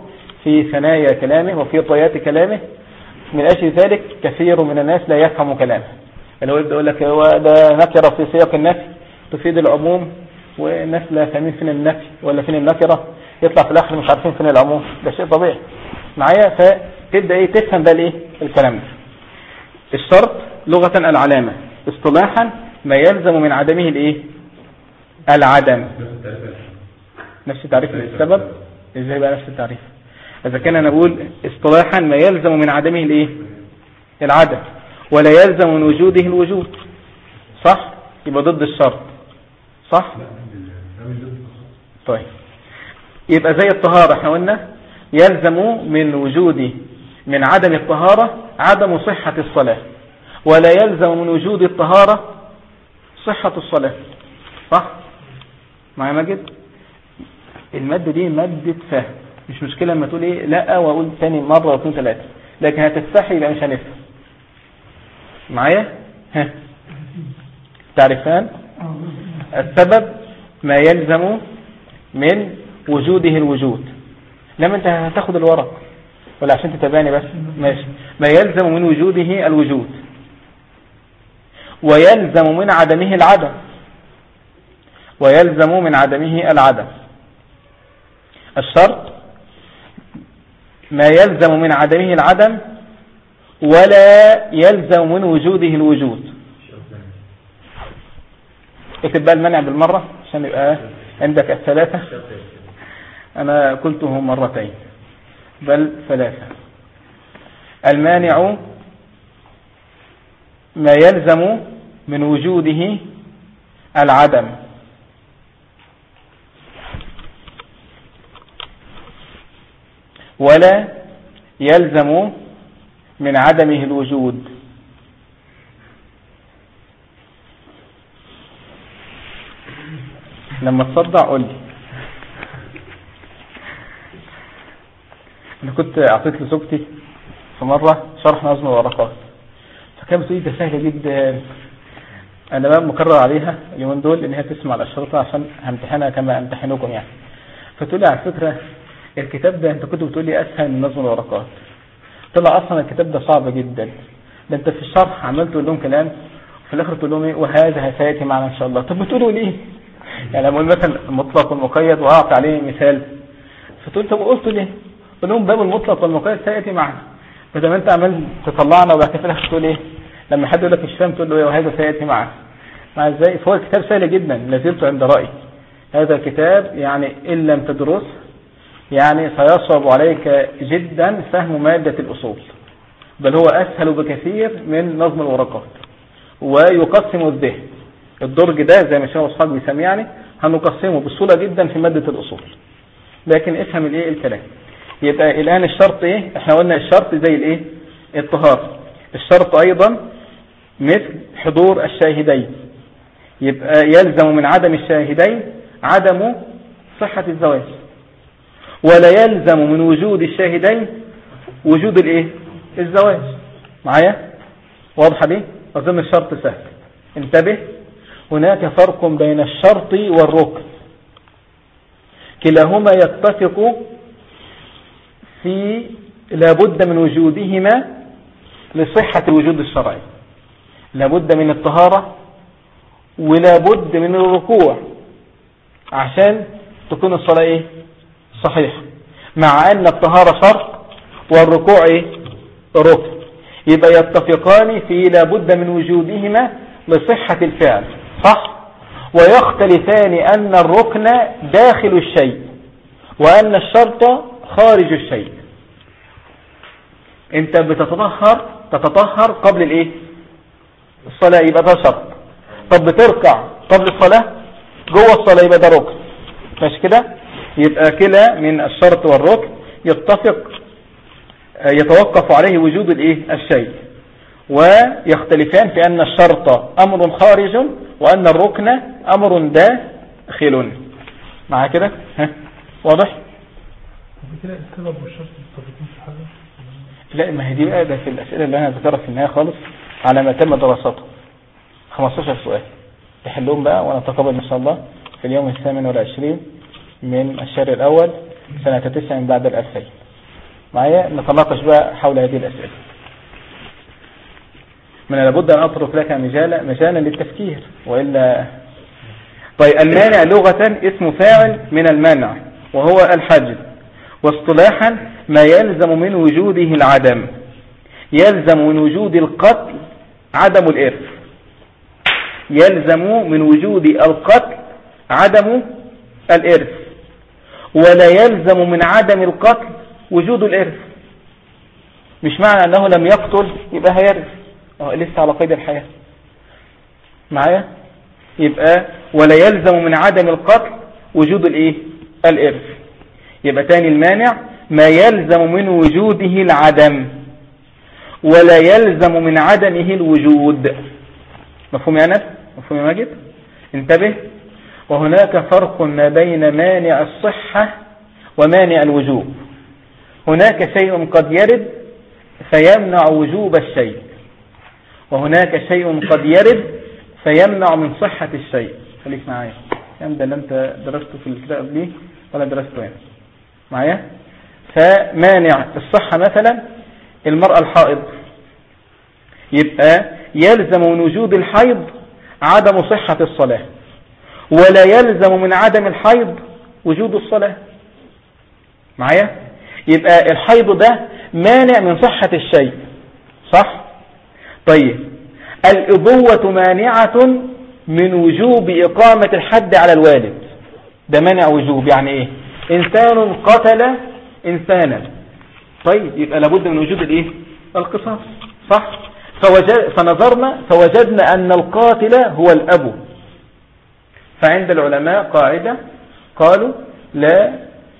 في ثنايا كلامه وفي طيات كلامه. من أجل ذلك كثير من الناس لا يفهم كلامه، اللي هو يبدأ يقول لك هو ده نكرة في سياق النفي تفيد العموم، والناس لا فاهمين فين النفي ولا فين النكرة، يطلع في الآخر مش عارفين فين العموم. ده شيء طبيعي معايا. فتبدأ تفهم بقى الكلام ده. الشرط لغة العلامة، اصطلاحا ما يلزم من عدمه العدم. نفس تعريف السبب. ازاي بقى نفس التعريف؟ اذا كان انا بقول اصطلاحا ما يلزم من عدمه العدم، ولا يلزم من وجوده الوجود، صح؟ يبقى ضد الشرط، صح؟ طيب يبقى زي الطهارة، احنا قلنا يلزم من عدم الطهارة عدم صحة الصلاة، ولا يلزم من وجود الطهارة صحة الصلاة، صح؟ معايا ماجد؟ المادة دي مادة فهم، مش مشكلة لما تقول لا واقول تاني مرة واثنين ثلاثة، لكن هتستحي يبقى مش هنفهم. معايا؟ تعرفان السبب ما يلزم من وجوده الوجود. لما انت هتاخد الورق ولا عشان تتابعني بس؟ ماشي. ما يلزم من وجوده الوجود، ويلزم من عدمه العدم، ويلزم من عدمه العدم. الشرط ما يلزم من عدمه العدم ولا يلزم من وجوده الوجود. اكتب بقى المنع بالمرة عشان يبقى عندك الثلاثة. أنا قلته مرتين بل ثلاثة. المانع ما يلزم من وجوده العدم، ولا يلزم من عدمه الوجود. لما تصدع قول لي. انا كنت اعطيت لزوجتي في مرة شرح نظم الورقات، فكانت بتقول ده سهل جدا. انا بقى مكرر عليها اليومين دول ان هي تسمع الاشرطة عشان همتحنها كما امتحنكم يعني. فتقول لي على فكرة الكتاب ده انت كنت بتقول لي اسهل من نظم الورقات، طلع اصلا الكتاب ده صعب جدا. ده انت في الشرح عمال تقول لهم كلام وفي الاخر تقول لهم وهذا سياتي معنا ان شاء الله. طب بتقولوا ليه؟ يعني لما اقول مثلا المطلق والمقيد واعطي عليه مثال، فتقول طب قلت ليه؟ قول لهم باب المطلق والمقيد سياتي معنا. بدل ما انت عمال تطلعنا وبعد كده تقول لما حد يقول لك مش فاهم تقول له وهذا سياتي معنا. مع ازاي؟ فهو الكتاب سهل جدا، لازلت عند رايي هذا الكتاب يعني ان لم تدرسه يعني سيصعب عليك جدا فهم مادة الأصول، بل هو أسهل بكثير من نظم الورقات، ويقسم الذهن. الدرج ده زي ما شاء أصحاب بيسميه يعني هنقسمه بسهولة جدا في مادة الأصول. لكن افهم الكلام. يبقى الآن الشرط احنا قلنا الشرط زي الطهارة. الشرط أيضا مثل حضور الشاهدين، يبقى يلزم من عدم الشاهدين عدم صحة الزواج، ولا يلزم من وجود الشاهدين وجود الزواج. معايا؟ واضحة دي؟ أظن الشرط سهل. انتبه، هناك فرق بين الشرط والركن، كلاهما يتفق في لابد من وجودهما لصحة الوجود الشرعي. لابد من الطهارة ولابد من الركوع عشان تكون الصلاة صحيح، مع أن الطهارة شرط والركوع ركن. يبقى يتفقان في لابد من وجودهما لصحة الفعل، صح؟ ويختلفان أن الركن داخل الشيء وأن الشرط خارج الشيء. انت تتطهر قبل الصلاة، يبقى ده شرط. طب بتركع قبل الصلاة جوه الصلاة، يبقى ده ركن. مش كده؟ يبقى كلا من الشرط والركن يتوقف عليه وجود الشيء، ويختلفان في أن الشرط أمر خارج وأن الركن أمر داخل. مع كده؟ واضح؟ كده السبب والشرط متفقين في حاجة؟ لا، ما هي دي بقى ده في الأسئلة اللي أنا ذكرها في النهاية خالص على ما تم دراسته. 15 سؤال تحلهم بقى، ونتقابل إن شاء الله في اليوم 28 من الشهر الأول سنة 9 بعد 2000. معايا نتناقش بقى حول هذه الأسئلة. من لابد أن أترك لك مجالا للتفكير وإلا. طيب المانع لغة اسم فاعل من المنع وهو الحجب، واصطلاحا ما يلزم من وجوده العدم. يلزم من وجود القتل عدم الإرث، يلزم من وجود القتل عدم الإرث، ولا يلزم من عدم القتل وجود الإرث. مش معنى أنه لم يقتل يبقى هيرث، لسه على قيد الحياة معايا. يبقى ولا يلزم من عدم القتل وجود الإرث. يبقى تاني المانع ما يلزم من وجوده العدم ولا يلزم من عدمه الوجود. مفهوم يا أنس؟ مفهوم يا ماجد؟ انتبه. وهناك فرق ما بين مانع الصحة ومانع الوجوب. هناك شيء قد يرد فيمنع وجوب الشيء، وهناك شيء قد يرد فيمنع من صحة الشيء. خليك معايا، الكلام ده اللي انت درسته في الكتاب ليه ولا درسته يعني معايا. فمانع الصحة مثلا المرأة الحائض، يبقى يلزم من وجود الحيض عدم صحة الصلاة، ولا يلزم من عدم الحيض وجود الصلاة معايا. يبقى الحيض ده مانع من صحة الشيء، صح؟ طيب الإبوة مانعة من وجوب إقامة الحد على الوالد، ده مانع وجوب. يعني إيه؟ إنسان قتل إنسانا، طيب يبقى لابد من وجود القصاص، صح؟ فنظرنا فوجدنا أن القاتل هو الأب. فعند العلماء قاعدة قالوا لا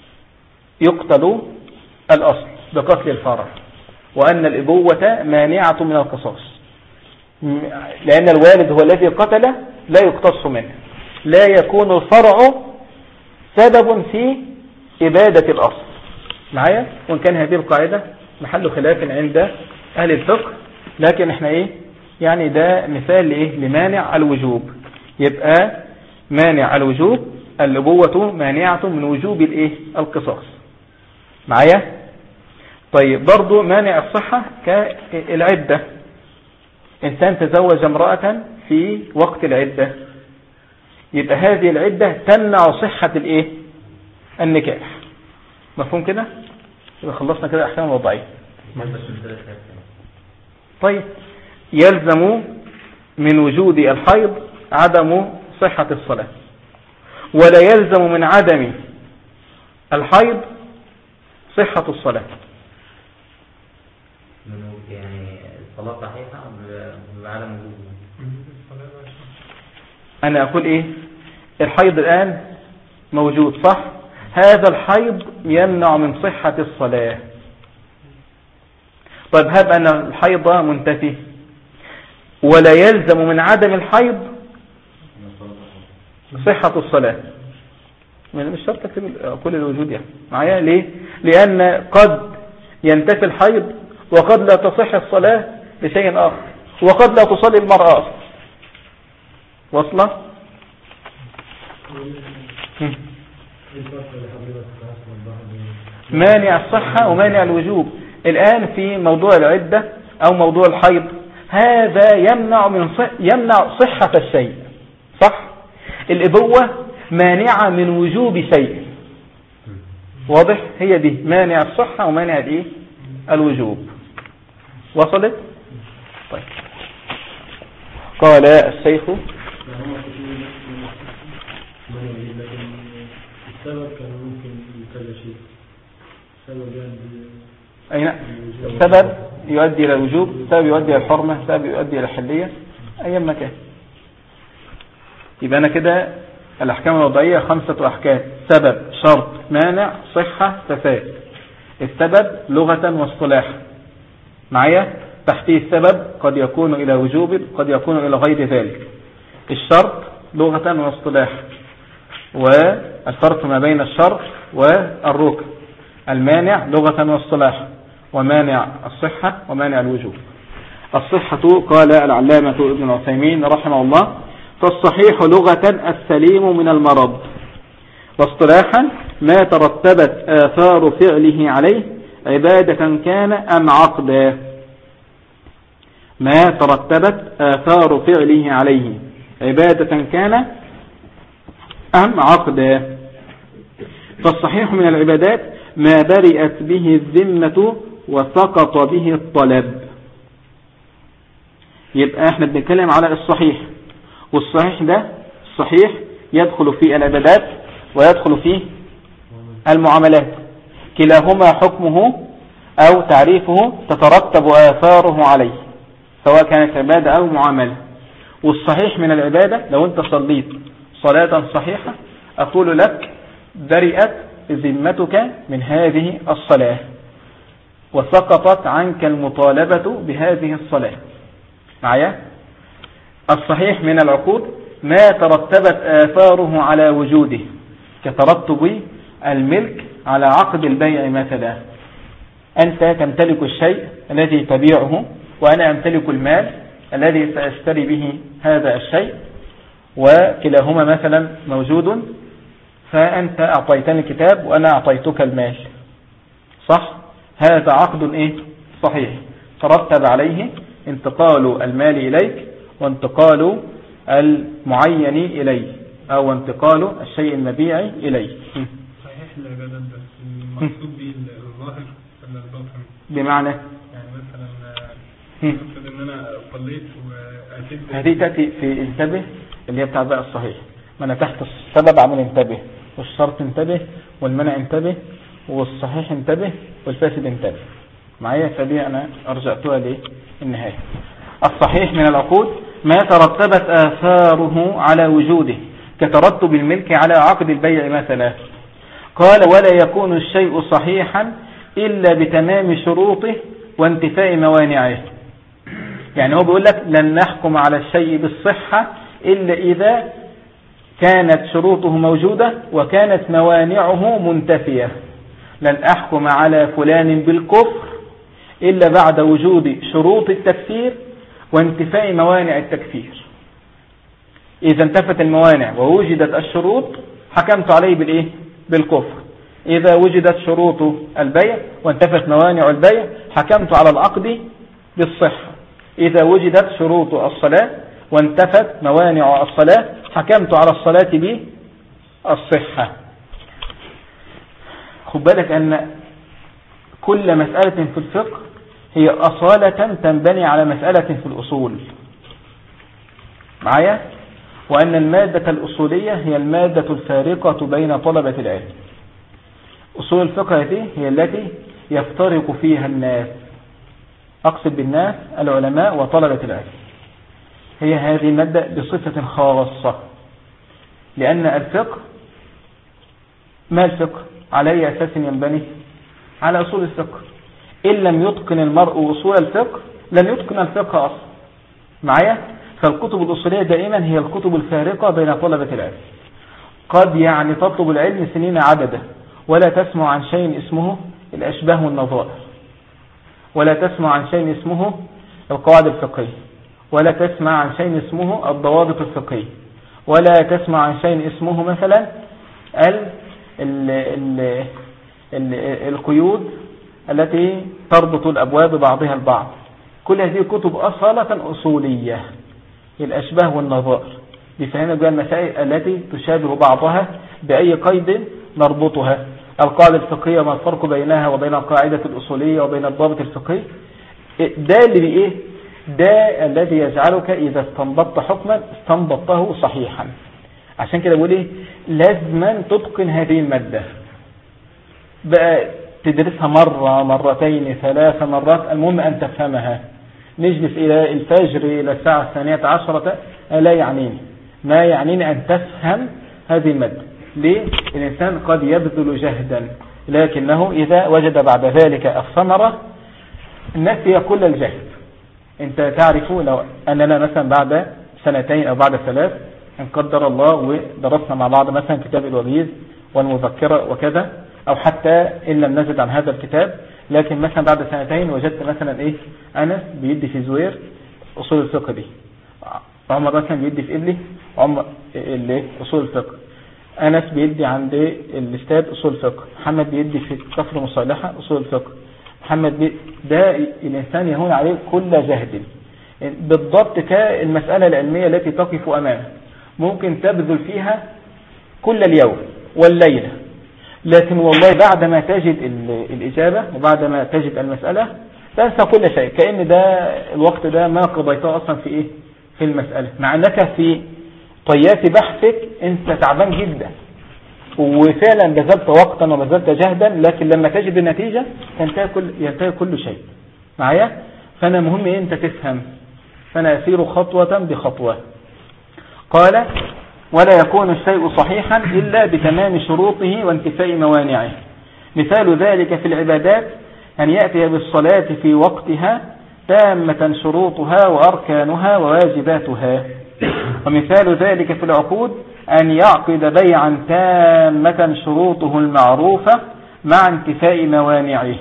يقتل الأصل بقتل الفرع، وأن الإبوة مانعة من القصاص، لأن الوالد هو الذي قتل لا يقتص منه، لا يكون الفرع سبب في إبادة الأصل معايا. وإن كان هذه القاعدة محل خلاف عند أهل الفقه، لكن احنا يعني ده مثال لمانع الوجوب. يبقى مانع الوجوب الأبوة مانعة من وجوب القصاص معايا. طيب برضو مانع الصحة كالعدة، إنسان تزوج امرأة في وقت العدة، يبقى هذه العدة تمنع صحة النكاح. مفهوم كده؟ يبقى خلصنا كده أحكام وضعية. طيب يلزم من وجود الحيض عدم صحة الصلاة، ولا يلزم من عدم الحيض صحة الصلاة. يعني الصلاة صحيحة بعدم وجود. أنا أقول الحيض الآن موجود، صح؟ هذا الحيض يمنع من صحة الصلاة. طيب هب أن الحيض منتفي، ولا يلزم من عدم الحيض صحة الصلاة. مش شرط تكتب كل الوجود يعني معايا. ليه؟ لأن قد ينتفي الحيض وقد لا تصح الصلاة لشيء آخر، وقد لا تصلي المرأة أصلا. وصلة؟ مانع الصحة ومانع الوجوب. الآن في موضوع العدة أو موضوع الحيض، هذا يمنع صحة الشيء، صح؟ الإبوة مانعة من وجوب شيء، واضح؟ هي دي مانع الصحة ومانع الوجوب. وصلت؟ طيب قال الشيخ السبب كان ممكن كذا شيء. السبب يؤدي إلى الوجوب، السبب يؤدي إلى الحرمة، السبب يؤدي إلى الحلية، أيام مكان. يبقى أنا كده الأحكام الوضعية 5 أحكام: سبب، شرط، مانع، صحة، فساد. السبب لغة واصطلاحا معايا. تحتيه السبب قد يكون إلى وجوب، قد يكون إلى غير ذلك. الشرط لغة واصطلاحا، والفرق ما بين الشرط والركن. المانع لغة واصطلاحا، ومانع الصحة ومانع الوجوب. الصحة قال العلامة ابن عثيمين رحمه الله: فالصحيح لغة السليم من المرض، واصطلاحا ما ترتبت آثار فعله عليه عبادة كان أم عقدا، ما ترتبت آثار فعله عليه، عبادة كان أم عقدا. فالصحيح من العبادات ما برئت به الذمة وسقط به الطلب. يبقى احنا بنتكلم على الصحيح، والصحيح ده الصحيح يدخل في العبادات ويدخل في المعاملات، كلاهما حكمه أو تعريفه تترتب آثاره عليه سواء كانت عبادة أو معاملة. والصحيح من العبادة لو أنت صليت صلاة صحيحة أقول لك برئت ذمتك من هذه الصلاة وسقطت عنك المطالبة بهذه الصلاة. معايا؟ الصحيح من العقود ما ترتبت آثاره على وجوده، كترتب الملك على عقد البيع مثلا. أنت تمتلك الشيء الذي تبيعه وأنا أمتلك المال الذي سأشتري به هذا الشيء، وكلاهما مثلا موجود، فأنت أعطيتني الكتاب وأنا أعطيتك المال، صح؟ هذا عقد صحيح ترتب عليه انتقال المال إليك وانتقال المعين إليه أو انتقال الشيء المبيع إليه. صحيح العبادات بس المقصود به الظاهر ولا الباطن؟ بمعنى يعني مثلا المقصود ان انا صليت واتيت هذه تأتي في انتبه اللي هي بتاع بقى الصحيح، ما انا تحت السبب عمل انتبه، والشرط انتبه، والمنع انتبه، والصحيح انتبه، والفاسد انتبه. معايا؟ فدي انا ارجعتها للنهاية. الصحيح من العقود ما ترتبت آثاره على وجوده، كترتب الملك على عقد البيع مثلا. قال ولا يكون الشيء صحيحا إلا بتمام شروطه وانتفاء موانعه. يعني هو بيقول لك لن نحكم على الشيء بالصحة إلا إذا كانت شروطه موجودة وكانت موانعه منتفية. لن أحكم على فلان بالكفر إلا بعد وجود شروط التكفير وانتفاء موانع التكفير. إذا انتفت الموانع ووجدت الشروط حكمت عليه بالكفر. إذا وجدت شروط البيع وانتفت موانع البيع حكمت على العقد بالصحة. إذا وجدت شروط الصلاة وانتفت موانع الصلاة حكمت على الصلاة بالصحة. خد بالك أن كل مسألة في الفقه هي أصالة تنبني على مسألة في الأصول. معايا؟ وأن المادة الأصولية هي المادة الفارقة بين طلبة العلم. أصول الفقه هذه هي التي يفترق فيها الناس، أقصد بالناس العلماء وطلبة العلم. هي هذه المادة بصفة خاصة، لأن الفقه ما الفقه؟ على أي أساس ينبني؟ على أصول الفقه. إن لم يتقن المرء أصول الفقه لن يتقن الفقه أصلا. معايا؟ فالكتب الأصولية دائما هي الكتب الفارقة بين طلبة العلم. قد يعني تطلب العلم سنين عددة ولا تسمع عن شيء اسمه الأشباه والنظائر، ولا تسمع عن شيء اسمه القواعد الفقهية، ولا تسمع عن شيء اسمه الضوابط الفقهية، ولا تسمع عن شيء اسمه مثلا القيود التي تربط الأبواب بعضها البعض. كل هذه كتب أصالة أصولية. الأشباه والنظائر بفهمنا بها المسائل التي تشابه بعضها بأي قيد نربطها. القاعدة الفقهية ما الفرق بينها وبين القاعدة الأصولية وبين الضابط الفقهي. ده اللي بإيه؟ ده الذي يجعلك إذا استنبطت حكما استنبطته صحيحا. عشان كده بقول إيه؟ لازما تتقن هذه المادة بقى، تدرسها مرة مرتين 3 مرات، المهم أن تفهمها. نجلس إلى الفجر إلى الساعة 12 لا يعنيني، ما يعنيني أن تفهم هذه المادة. ليه؟ الإنسان قد يبذل جهدا لكنه إذا وجد بعد ذلك الثمرة نسي كل الجهد. أنت تعرف لو أننا مثلا بعد 2 أو بعد 3 إن قدر الله ودرسنا مع بعض مثلا كتاب الوجيز والمذكرة وكذا، أو حتى إن لم نزد عن هذا الكتاب، لكن مثلا بعد 2 وجدت مثلا أنس بيدي في زوير أصول الفقه دي، عمر مثلا بيدي في إبلي عمر أصول الفقه، أنس بيدي عند الاستاذ أصول الفقه، محمد بيدي في كفر مصالحة أصول الفقه، محمد ده الإنسان يهون عليه كل جهد، بالضبط كالمسألة العلمية التي تقف أمامه ممكن تبذل فيها كل اليوم والليلة، لكن والله بعدما تجد الإجابة وبعدما تجد المسألة تنسى كل شيء، كأن ده الوقت ده ما قضيته أصلا في إيه في المسألة، مع أنك في طيات بحثك أنت تعبان جدا وفعلا بذلت وقتا وبذلت جهدا، لكن لما تجد النتيجة ينتهي كل شيء معايا. فأنا مهم إيه أنت تفهم، فأنا أسير خطوة بخطوة. قال ولا يكون الشيء صحيحا إلا بتمام شروطه وانتفاء موانعه. مثال ذلك في العبادات أن يأتي بالصلاة في وقتها تامة شروطها وأركانها وواجباتها. ومثال ذلك في العقود أن يعقد بيعا تامة شروطه المعروفة مع انتفاء موانعه.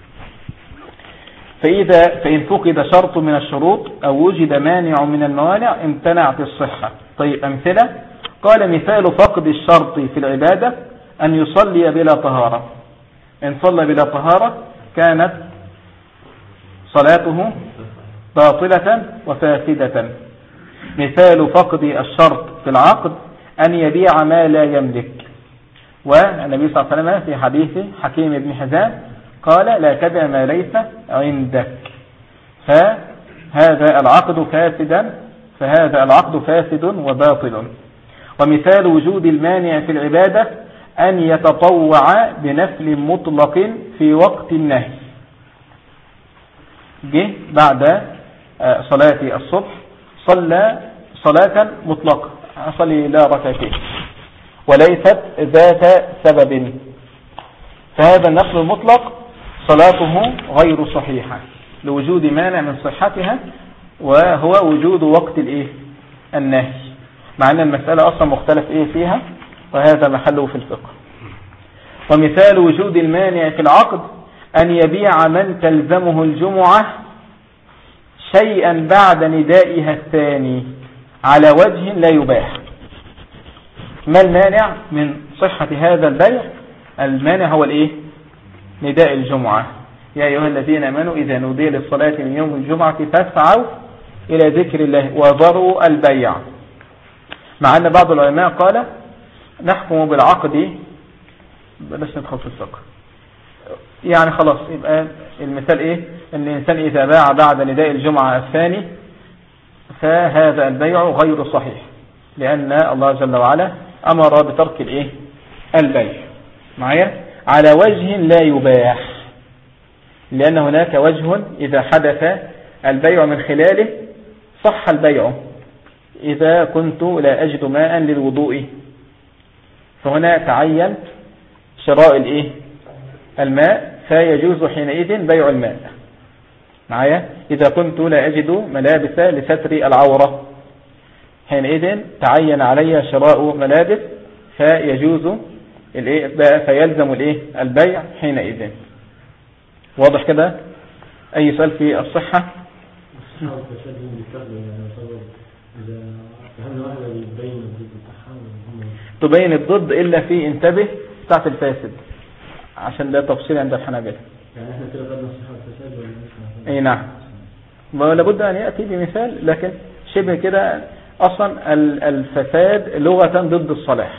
فإن فقد شرط من الشروط أو وجد مانع من الموانع امتنعت الصحة. طيب أمثلة، قال مثال فقد الشرط في العبادة أن يصلي بلا طهارة، إن صلى بلا طهارة كانت صلاته باطلة وفاسدة. مثال فقد الشرط في العقد أن يبيع ما لا يملك، والنبي صلى الله عليه وسلم في حديث حكيم بن حزام قال لا تبع ما ليس عندك، فهذا العقد فاسد وباطل. ومثال وجود المانع في العبادة أن يتطوع بنفل مطلق في وقت النهي، جه بعد صلاة الصبح صلى صلاة مطلقة، صلي لا ركعتين وليست ذات سبب، فهذا النفل المطلق صلاته غير صحيحة لوجود مانع من صحتها، وهو وجود وقت النهي، مع أن المسألة أصلا مختلف فيها، وهذا محله في الفقه. ومثال وجود المانع في العقد أن يبيع من تلزمه الجمعة شيئا بعد ندائها الثاني على وجه لا يباح. ما المانع من صحة هذا البيع؟ المانع هو نداء الجمعة، يا أيها الذين آمنوا إذا نودي للصلاة من يوم الجمعة فاسعوا إلى ذكر الله وذروا البيع. مع أن بعض العلماء قال نحكم بالعقد، بلاش ندخل في الفقه، يعني خلاص يبقى المثال أن الإنسان إذا باع بعد نداء الجمعة الثاني فهذا البيع غير صحيح، لأن الله جل وعلا أمر بترك البيع معايا على وجه لا يباح، لأن هناك وجه إذا حدث البيع من خلاله صح البيع. إذا كنت لا أجد ماء للوضوء فهنا تعين شراء الماء، فيجوز حينئذ بيع الماء معايا. إذا كنت لا أجد ملابس لستر العورة حينئذ تعين علي شراء ملابس، فيجوز فيلزم البيع حينئذ. واضح كده؟ أي سؤال في الصحة؟ تبين الضد إلا في انتبه بتاعت الفاسد، عشان ده تفصيل عند الحنابلة. يعني احنا كده قدنا الصحة والفساد ولا اي نعم، لابد أن يأتي بمثال، لكن شبه كده أصلا الفساد لغة ضد الصلاح.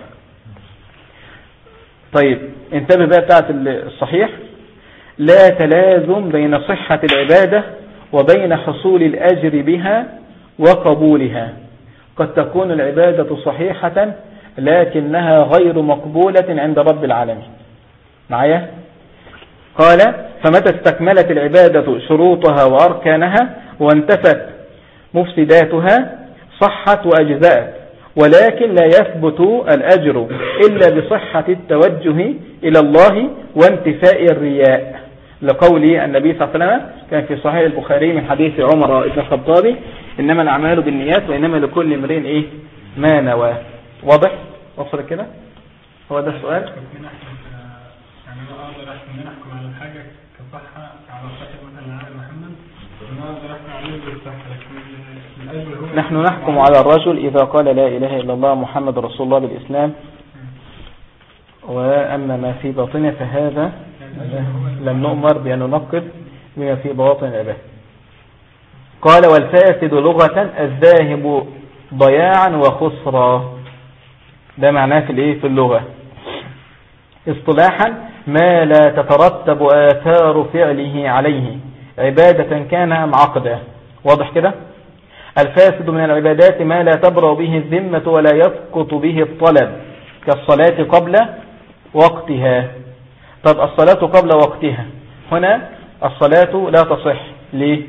طيب انتبه بقى بتاعت الصحيح، لا تلازم بين صحة العبادة وبين حصول الأجر بها وقبولها. قد تكون العبادة صحيحة لكنها غير مقبولة عند رب العالمين معايا. قال فمتى استكملت العبادة شروطها وأركانها وانتفت مفسداتها صحت وأجزأت، ولكن لا يثبت الأجر إلا بصحة التوجه إلى الله وانتفاء الرياء، لقول النبي صلى الله عليه وسلم كان في صحيح البخاري من حديث عمر بن الخطاب إنما الأعمال بالنيات وإنما لكل امرئ ما نوى. واضح؟ وصل كده؟ هو ده السؤال. يعني أنا أقدر أحكم على الحاجة كصحة على صحة مثلا على محمد، أنا أقدر أحكم عليه بالصحة، لكن الأجر هو نحن نحكم على الرجل إذا قال لا إله إلا الله محمد رسول الله بالإسلام، وأما ما في باطنه فهذا لم نؤمر بأن ننقض بما في بواطن العبادة. قال والفاسد لغة الذاهب ضياعا وخسرا، ده معناه في اللغة. اصطلاحا ما لا تترتب آثار فعله عليه عبادة كان أم عقدا. واضح كده؟ الفاسد من العبادات ما لا تبرأ به الذمة ولا يسقط به الطلب كالصلاة قبل وقتها. طب الصلاة قبل وقتها هنا الصلاة لا تصح ليه؟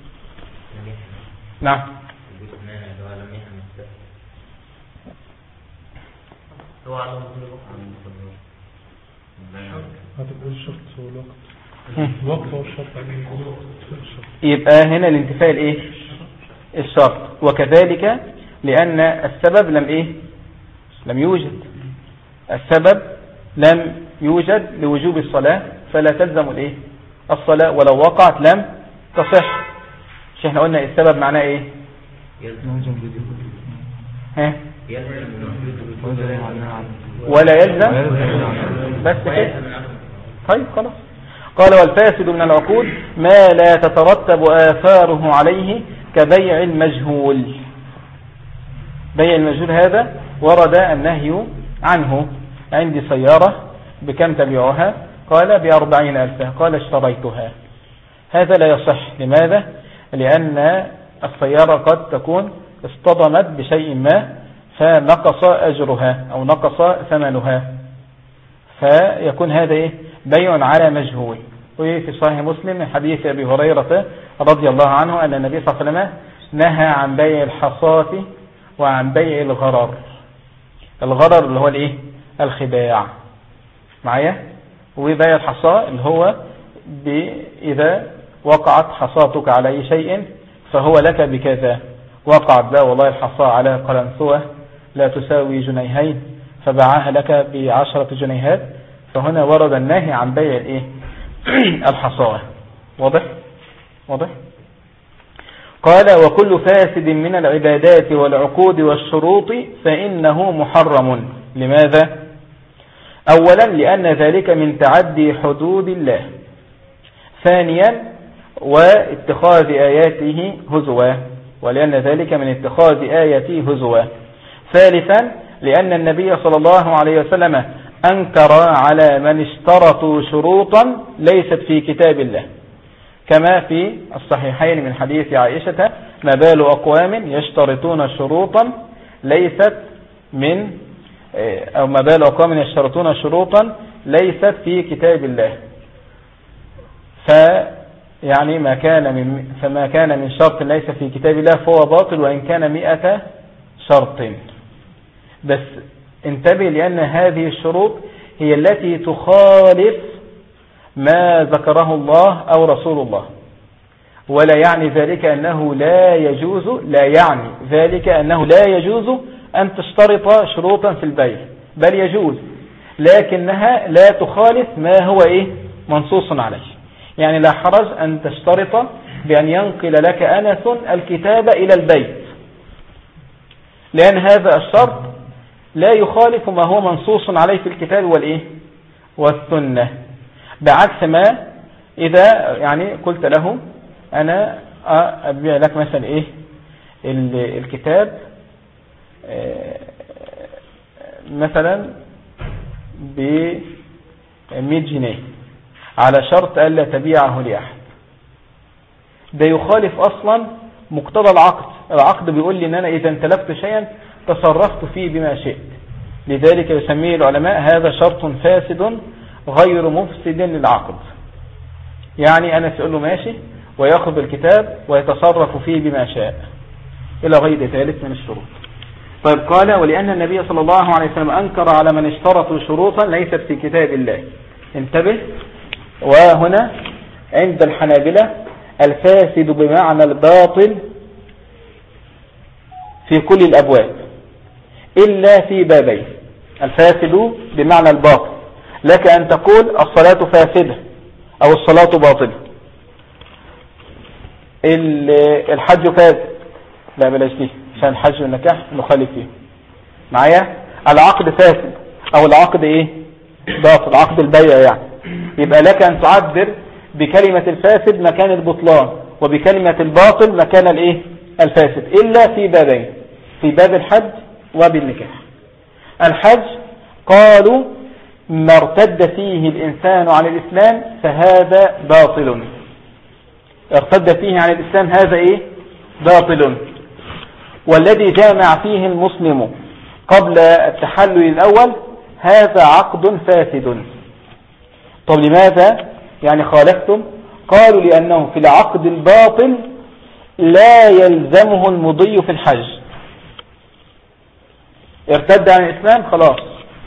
نعم يبقى هنا الانتفاء الشرط. وكذلك لأن السبب لم يوجد، السبب لم يوجد لوجوب الصلاة فلا تلزم الصلاة ولو وقعت لم تصح. مش احنا قلنا السبب معناه ولا يلزم بس كده. طيب خلاص. قال والفاسد من العقود ما لا تترتب آثاره عليه كبيع المجهول. بيع المجهول هذا ورد النهي عنه. عندي سيارة بكم تبيعها؟ قال ب40,000. قال اشتريتها. هذا لا يصح. لماذا؟ لأن السيارة قد تكون اصطدمت بشيء ما فنقص أجرها أو نقص ثمنها، فيكون هذا بيع على مجهول. وفي صحيح مسلم من حديث أبي هريرة رضي الله عنه أن النبي صلى الله عليه وسلم نهى عن بيع الحصاة وعن بيع الغرر. الغرر اللي هو الخداع معايا، وبيع الحصاة اللي هو إذا وقعت حصاتك على أي شيء فهو لك بكذا. وقعت بقى والله الحصاة على قلنسوة لا تساوي جنيهين فباعها لك ب10 جنيهات، فهنا ورد النهي عن بيع الحصاة. واضح؟ قال وكل فاسد من العبادات والعقود والشروط فإنه محرم. لماذا؟ أولا لأن ذلك من تعدي حدود الله. ثانيا واتخاذ آياته هزوا، ولأن ذلك من اتخاذ آياته هزوا. ثالثا لأن النبي صلى الله عليه وسلم أنكر على من اشترطوا شروطا ليست في كتاب الله، كما في الصحيحين من حديث عائشة ما بال أقوام يشترطون شروطا ليست من أو ما بال أقوام يشترطون شروطا ليست في كتاب الله. يعني فما كان من شرط ليس في كتاب الله فهو باطل وإن كان 100 شرط. بس انتبه لأن هذه الشروط هي التي تخالف ما ذكره الله أو رسول الله، ولا يعني ذلك أنه لا يجوز أن تشترط شروطا في البيع، بل يجوز، لكنها لا تخالف ما هو منصوص عليه. يعني لا حرج أن تشترط بأن ينقل لك أنس الكتاب إلى البيت، لأن هذا الشرط لا يخالف ما هو منصوص عليه في الكتاب والسنة. بعكس ما إذا قلت له أنا أبيع لك مثلا الكتاب مثلا ب100 جنيه على شرط ألا تبيعه لأحد، ده يخالف أصلا مقتضى العقد بيقول لي أن أنا إذا امتلكت شيئا تصرفت فيه بما شئت. لذلك يسميه العلماء هذا شرط فاسد غير مفسد للعقد. يعني أنا سأقول له ماشي ويأخذ الكتاب ويتصرف فيه بما شاء إلى غير ذلك من الشروط. طيب قال ولأن النبي صلى الله عليه وسلم أنكر على من اشترطوا شروطا ليست في كتاب الله. انتبه، وهنا عند الحنابلة الفاسد بمعنى الباطل في كل الأبواب إلا في بابين. الفاسد بمعنى الباطل، لك أن تقول الصلاة فاسدة أو الصلاة باطلة. الحج فاسد، لا بلاش فيه عشان الحج والنكاح نخالف فيه معايا. العقد فاسد أو العقد باطل، عقد البيع يبقى لك أن تعبر بكلمة الفاسد مكان البطلان وبكلمة الباطل مكان الايه الفاسد، إلا في بابين، في باب الحج وبالنكاح. الحج قالوا ما ارتد فيه الإنسان عن الإسلام فهذا باطل، ارتد فيه عن الإسلام هذا ايه باطل. والذي جامع فيه المسلم قبل التحلل الأول هذا عقد فاسد. طب لماذا يعني خالفتم؟ قالوا لأنه في العقد الباطل لا يلزمه المضي في الحج، ارتد عن الإسلام خلاص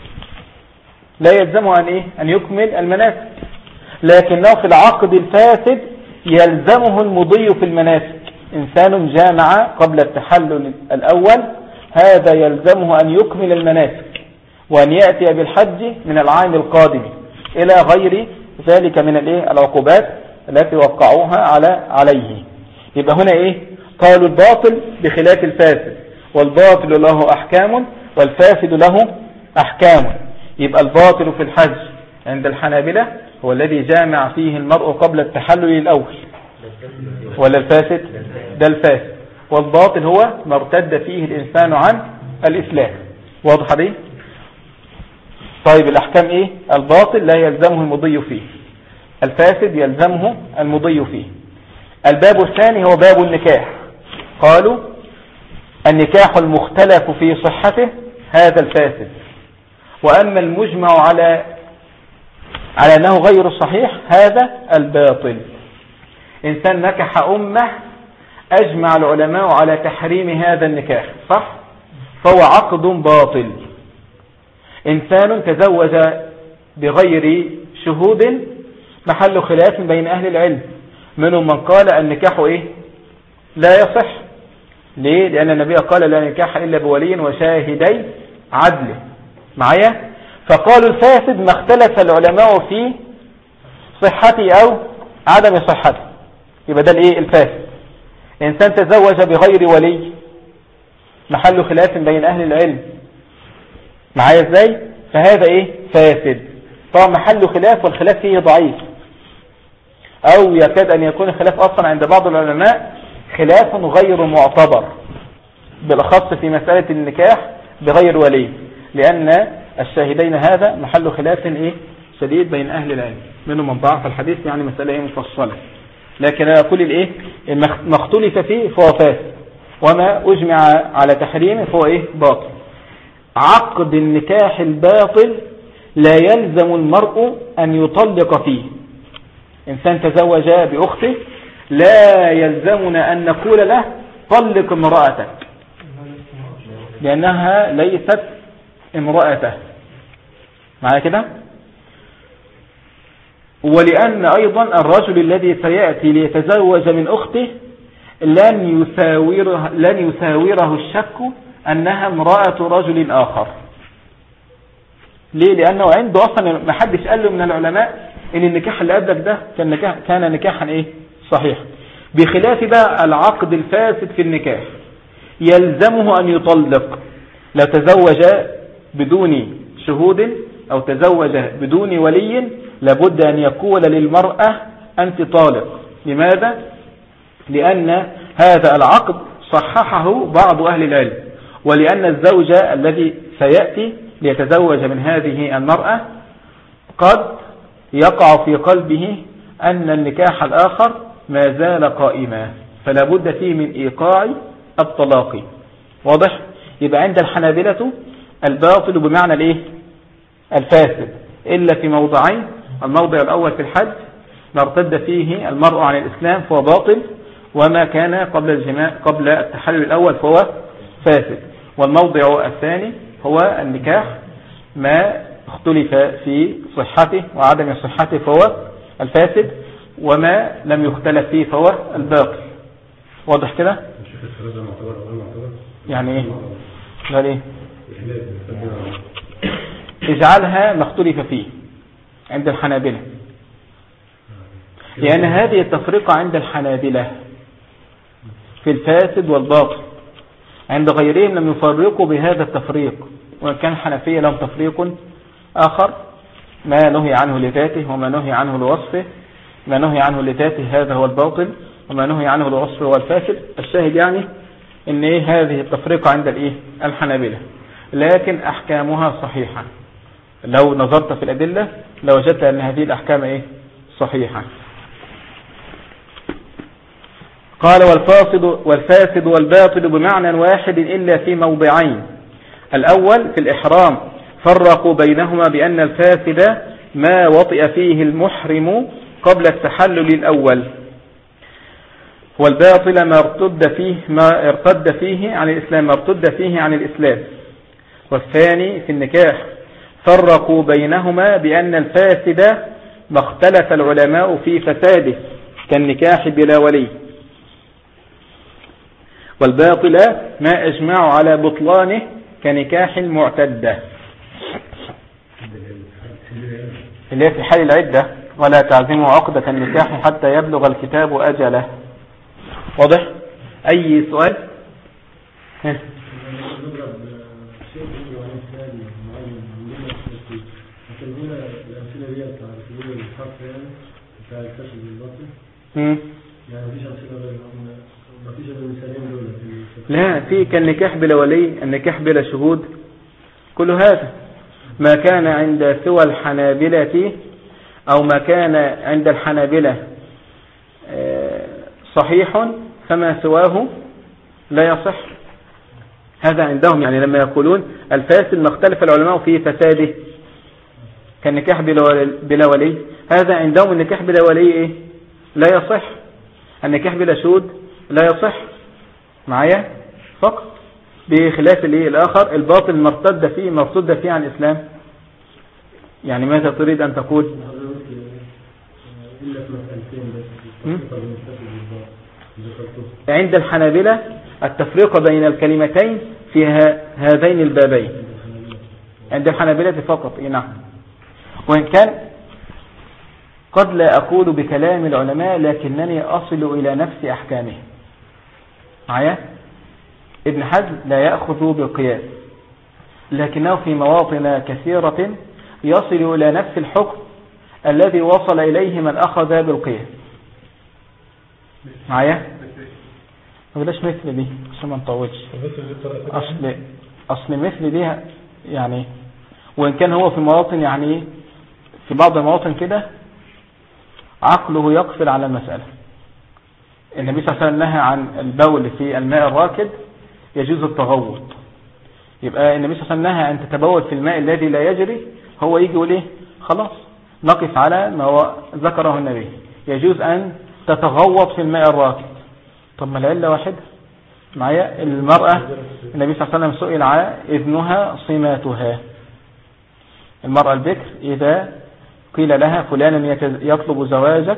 لا يلزمه أن يكمل المناسك، لكنه في العقد الفاسد يلزمه المضي في المناسك. إنسان جامع قبل التحلل الأول هذا يلزمه أن يكمل المناسك وأن يأتي بالحج من العام القادم إلى غير ذلك من العقوبات التي وقعوها عليه. يبقى هنا قالوا الباطل بخلاف الفاسد، والباطل له أحكام والفاسد له أحكام. يبقى الباطل في الحج عند الحنابلة هو الذي جامع فيه المرء قبل التحلل الأول، ولا الفاسد؟ ده الفاسد. والباطل هو ما ارتد فيه الإنسان عن الإسلام. واضح دي؟ طيب الأحكام الباطل لا يلزمه المضي فيه، الفاسد يلزمه المضي فيه. الباب الثاني هو باب النكاح. قالوا النكاح المختلف في صحته هذا الفاسد، وأما المجمع على أنه غير صحيح هذا الباطل. إنسان نكح أمه أجمع العلماء على تحريم هذا النكاح صح؟ فهو عقد باطل. إنسان تزوج بغير شهود محل خلاف بين أهل العلم، منهم من قال النكاح لا يصح. ليه؟ لأن النبي قال لا نكاح إلا بولي وشاهدي عدل معايا. فقالوا الفاسد ما اختلف العلماء في صحته أو عدم صحته، يبقى ده الفاسد. إنسان تزوج بغير ولي محل خلاف بين أهل العلم معايا ازاي؟ فهذا فاسد. طبعا محل خلاف والخلاف فيه ضعيف، أو يكاد أن يكون الخلاف أصلا عند بعض العلماء خلاف غير معتبر، بالأخص في مسألة النكاح بغير ولي، لأن الشاهدين هذا محل خلاف شديد بين أهل العلم، منهم من ضعف الحديث يعني مسألة مفصلة. لكن أقول ما اختلف فيه فهو فاسد، وما أجمع على تحريمه فهو باطل. عقد النكاح الباطل لا يلزم المرء أن يطلق فيه. إنسان تزوج بأخته لا يلزمنا أن نقول له طلق امرأتك، لأنها ليست امرأته معنا كده. ولأن أيضا الرجل الذي سيأتي ليتزوج من أخته لن يساوره الشك أنها امرأة رجل آخر. ليه؟ لأنه عنده أصلا ما حدش قال له من العلماء إن النكاح اللي قبلك ده كان نكاحا صحيح. بخلاف بقى العقد الفاسد في النكاح يلزمه أن يطلق. لو تزوج بدون شهود أو تزوج بدون ولي لابد أن يقول للمرأة أنت طالق. لماذا؟ لأن هذا العقد صححه بعض أهل العلم، ولأن الزوج الذي سيأتي ليتزوج من هذه المرأة قد يقع في قلبه أن النكاح الآخر ما زال قائما، فلا بد فيه من إيقاع الطلاق. واضح؟ يبقى عند الحنابلة الباطل بمعنى الفاسد إلا في موضعين. الموضع الأول في الحج ما ارتد فيه المرء عن الإسلام فهو باطل، وما كان قبل التحلل الأول فهو فاسد. والموضع الثاني هو النكاح ما اختلف في صحته وعدم صحته فهو الفاسد، وما لم يختلف فيه فهو الباطل. واضح كده؟ يعني لا ليه؟ اجعلها ما اختلف فيه عند الحنابلة، لأن هذه التفرقة عند الحنابلة في الفاسد والباطل. عند غيرهم لم يفرقوا بهذا التفريق، وإن كان الحنفية لهم تفريق آخر ما نهي عنه لذاته وما نهي عنه لوصفه. ما نهي عنه لذاته هذا هو الباطل، وما نهي عنه لوصفه هو الفاسد. الشاهد يعني ان هذه التفرقة عند الحنابلة، لكن احكامها صحيحة. لو نظرت في الادلة لوجدت ان هذه الاحكام صحيحة. قال والفاسد والباطل بمعنى واحد إلا في موضعين. الأول في الإحرام فرقوا بينهما بأن الفاسد ما وطئ فيه المحرم قبل التحلل الأول، والباطل ما ارتد فيه عن الإسلام. والثاني في النكاح فرقوا بينهما بأن الفاسد ما اختلف العلماء في فساده كالنكاح بلا ولي، والباطل ما اجمعوا على بطلانه كنكاح المعتدة اللي هي في حال العدة. ولا تعزموا عقدة النكاح حتى يبلغ الكتاب أجله. واضح؟ أي سؤال؟ لا، في كالنكاح بلا ولي، النكاح بلا شهود، كل هذا ما كان عند سوى الحنابلة أو ما كان عند الحنابلة صحيح فما سواه لا يصح. هذا عندهم، يعني لما يقولون الفاسد ما اختلف العلماء في فساده كالنكاح بلا ولي، هذا عندهم النكاح بلا ولي لا يصح، النكاح بلا شهود لا يصح معايا فقط، بخلاف الآخر الباطل مرتد فيه عن الإسلام. يعني ماذا تريد أن تقول؟ عند الحنابلة التفريق بين الكلمتين في هذين البابين، عند الحنابلة فقط. نعم. وإن كان قد لا أقول بكلام العلماء لكنني أصل إلى نفس أحكامه معايا. ابن حزم لا يأخذ بالقياس، لكنه في مواطن كثيرة يصل إلى نفس الحكم الذي وصل إليه من أخذ بالقياس معايا. بلاش مثل دي عشان ما نطولش. أصل مثل دي يعني، وإن كان هو في مواطن، يعني في بعض المواطن كده عقله يقفل على المسألة. النبي صلى الله عليه وسلم نهى عن البول في الماء الراكد، يجوز التغوط. يبقى النبي صلى الله عليه وسلم نهى أن تتبول في الماء الذي لا يجري، هو يجي يقول خلاص نقف على ما ذكره النبي، يجوز أن تتغوط في الماء الراكد. طب ما العلة واحدة معايا. المرأة النبي صلى الله عليه وسلم سئل على إذنها صماتها، المرأة البكر إذا قيل لها فلان يطلب زواجك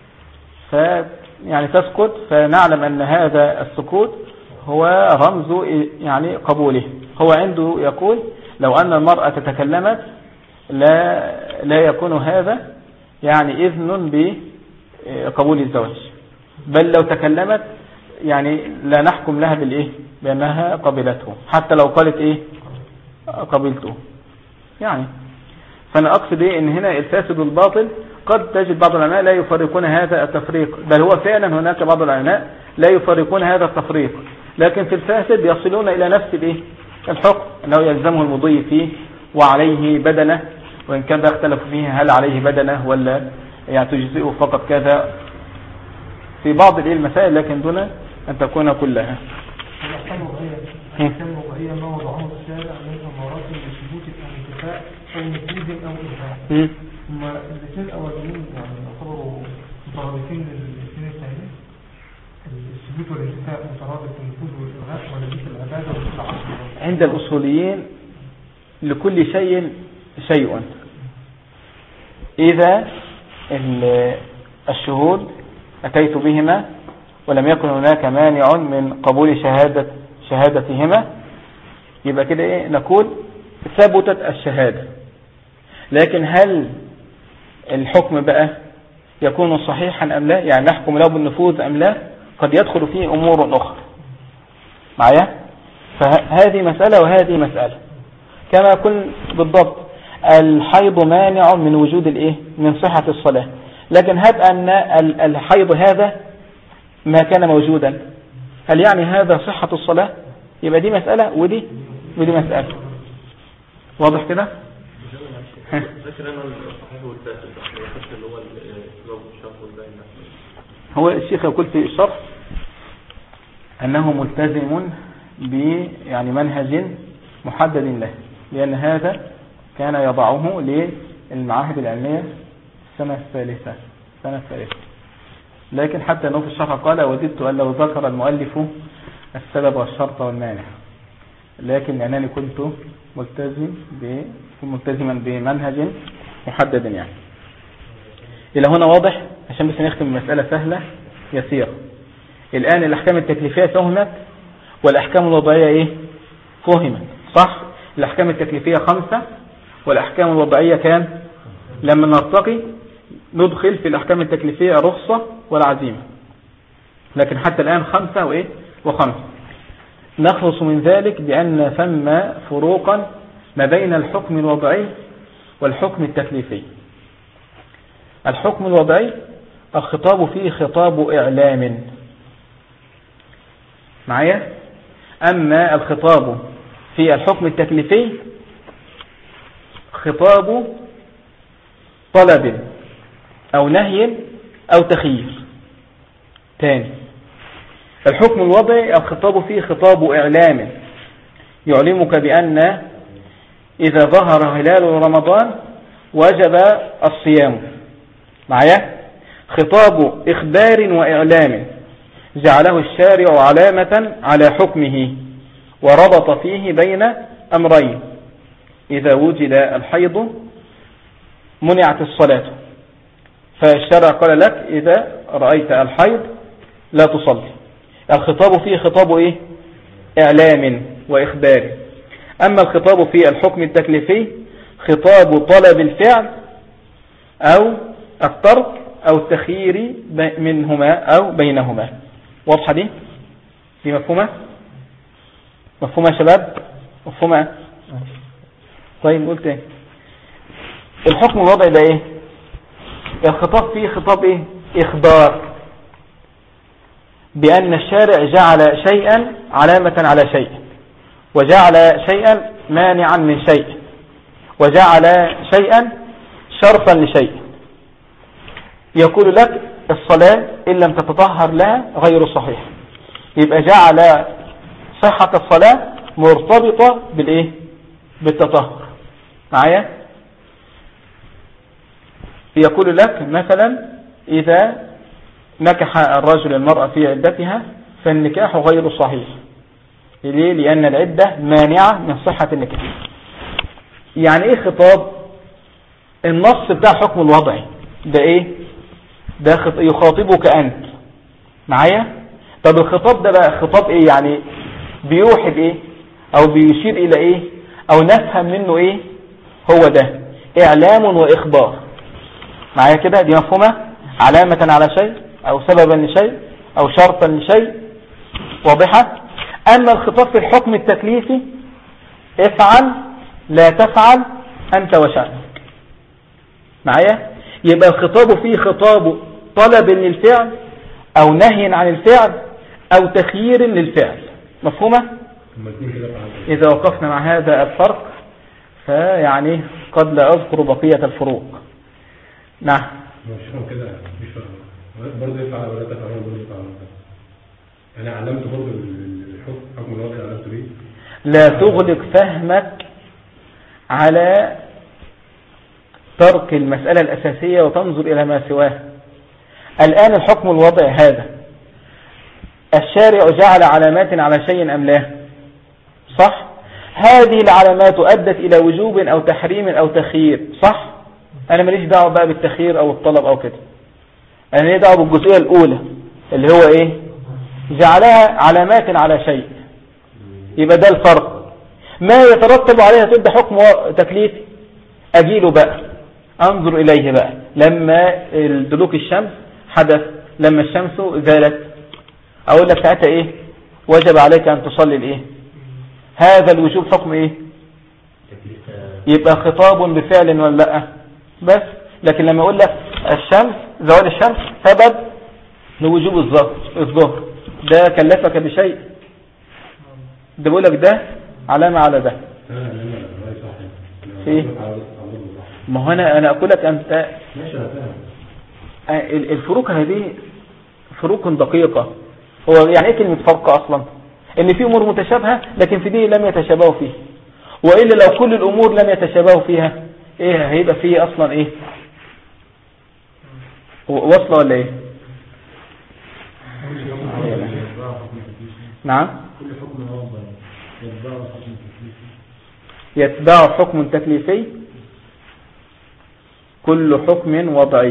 يعني تسكت، فنعلم أن هذا السكوت هو رمز يعني قبوله. هو عنده يقول لو أن المرأة تتكلمت لا يكون هذا يعني إذن بقبول الزواج، بل لو تكلمت يعني لا نحكم لها بأنها قبلته، حتى لو قالت قبلته يعني. فأنا أقصد إن هنا الفاسد والباطل قد تجد بعض العلماء لا يفرقون هذا التفريق، بل هو فعلا هناك بعض العلماء لا يفرقون هذا التفريق، لكن في الفاسد يصلون إلى نفس الحكم أنه يلزمه المضي فيه وعليه بدنه، وإن كان اختلف فيه هل عليه بدنه ولا يعني تجزئه فقط كذا في بعض المسائل، لكن دون أن تكون كلها. الأحكام الوضعية ما وضعه الشارع من أمارات لثبوت الانتفاء أو نفوذ أو إلغاء. ثم الاثنين الأولين يعني يعتبروا مترادفين للاثنين الثانيين، الثبوت والانتفاء مترادف للنفوذ والإلغاء، ولا دي في العبادة ولا في العقل؟ عند الأصوليين لكل شيء شيء. إذا الشهود أتيت بهما ولم يكن هناك مانع من قبول شهادتهما يبقى كده نقول ثبتت الشهادة. لكن هل الحكم بقى يكون صحيحا أم لا، يعني نحكم له بالنفوذ أم لا، قد يدخل فيه أمور أخرى معايا. فهذه مسألة وهذه مسألة كما كن بالضبط. الحيض مانع من وجود الايه من صحة الصلاة. لكن هب أن الحيض هذا ما كان موجودا، هل يعني هذا صحة الصلاة؟ يبقى دي مسألة ودي مسألة. واضح كده؟ هو الشيخ يقول في الشرح أنه ملتزم يعني منهج محدد له، لأن هذا كان يضعه للمعاهد العلمية السنة الثالثة. لكن حتى أنه في الشرح قال وددت أن لو ذكر المؤلف السبب والشرط والمانع، لكن لأنني كنت ملتزما بمنهج محدد يعني. إلى هنا واضح؟ عشان بس نختم المسألة سهلة يسيرة. الآن الأحكام التكليفية فهمت والأحكام الوضعية إيه؟ فهمت، صح؟ الأحكام التكليفية 5 والأحكام الوضعية كان لما نرتقي ندخل في الأحكام التكليفية رخصة والعزيمة، لكن حتى الآن 5 وإيه؟ و5. نخلص من ذلك بأن ثم فروقا ما بين الحكم الوضعي والحكم التكليفي. الحكم الوضعي الخطاب فيه خطاب إعلام معايا، أما الخطاب في الحكم التكليفي خطاب طلب أو نهي أو تخيير. تاني، الحكم الوضعي الخطاب فيه خطاب إعلام يعلمك بأن إذا ظهر هلال رمضان وجب الصيام معايا، خطاب إخبار وإعلام جعله الشارع علامة على حكمه وربط فيه بين أمرين: إذا وجد الحيض منعت الصلاة، فالشرع قال لك إذا رأيت الحيض لا تصلي. الخطاب فيه خطاب إيه؟ إعلام وإخبار. أما الخطاب في الحكم التكليفي خطاب طلب الفعل أو الترك أو التخيير منهما أو بينهما. واضحة دي مفهومة؟ مفهومة يا شباب؟ مفهومة؟ طيب قلت ايه؟ الحكم الوضعي ده ايه؟ الخطاب فيه خطاب ايه؟ إخبار بأن الشارع جعل شيئا علامة على شيء، وجعل شيئا مانعا من شيء، وجعل شيئا شرطا لشيء. يقول لك الصلاة إن لم تتطهر لها غير صحيح، يبقى جعل صحة الصلاة مرتبطة بالإيه؟ بالتطهر معايا. يقول لك مثلا إذا نكح الرجل المرأة في عدتها فالنكاح غير صحيح. ليه؟ لأن العدة مانعة من صحة النكاح. يعني إيه خطاب؟ النص بتاع حكم الوضعي ده إيه؟ ده يخاطبك أنت معايا. طب الخطاب ده بقى خطاب إيه؟ يعني بيوحي بإيه أو بيشير إلى إيه أو نفهم منه إيه؟ هو ده إعلام وإخبار معايا كده. دي مفهومة؟ علامة على شيء أو سببا لشيء أو شرطا لشيء. واضحة؟ أما الخطاب في الحكم التكليفي افعل لا تفعل أنت وشأنك معايا. يبقى الخطاب فيه خطاب طلب للفعل أو نهي عن الفعل أو تخيير للفعل. مفهومة؟ إذا وقفنا مع هذا الفرق فيعني قد لا أذكر بقية الفروق. نعم مش كده مش برضه يفعل ولا تفعل برضه يفعل. أنا علمت برضه الحكم الوضعي علمت بيه. لا تغلق فهمك على ترك المسألة الأساسية وتنظر إلى ما سواه. الآن الحكم الوضعي هذا الشارع جعل علامات على شيء أم لا؟ صح؟ هذه العلامات أدت إلى وجوب أو تحريم أو تخيير، صح؟ أنا ماليش دعوة بقى بالتخيير أو الطلب أو كده، أنا ليه دعوة بالجزئية الأولى اللي هو إيه؟ جعلها علامات على شيء. يبقى ده الفرق. ما يترتب عليها تبدأ حكم تكليفي أجيله بقى أنظر إليه بقى لما دلوك الشمس حدث، لما الشمس زالت أقول لك ساعتها إيه؟ وجب عليك أن تصلي الإيه؟ هذا الوجوب حكم إيه؟ يبقى خطاب بفعل ولا لا؟ بس. لكن لما اقول لك الشمس، زوال الشمس سبب لوجوب الظهر، ده كلفك بشيء؟ ده بقول لك ده علامة على ده. في ايه؟ ما هو انا اقول لك انت الفروق هذه فروق دقيقة. هو يعني ايه كلمة فرق اصلا؟ ان في امور متشابهة لكن في دي لم يتشابهوا فيه، وإلا لو كل الامور لم يتشابهوا فيها ايه هيبقى فيه اصلا ايه؟ وصلة ولا ايه؟ نعم. كل حكم وضعي يتبع حكم تكليفي. كل حكم وضعي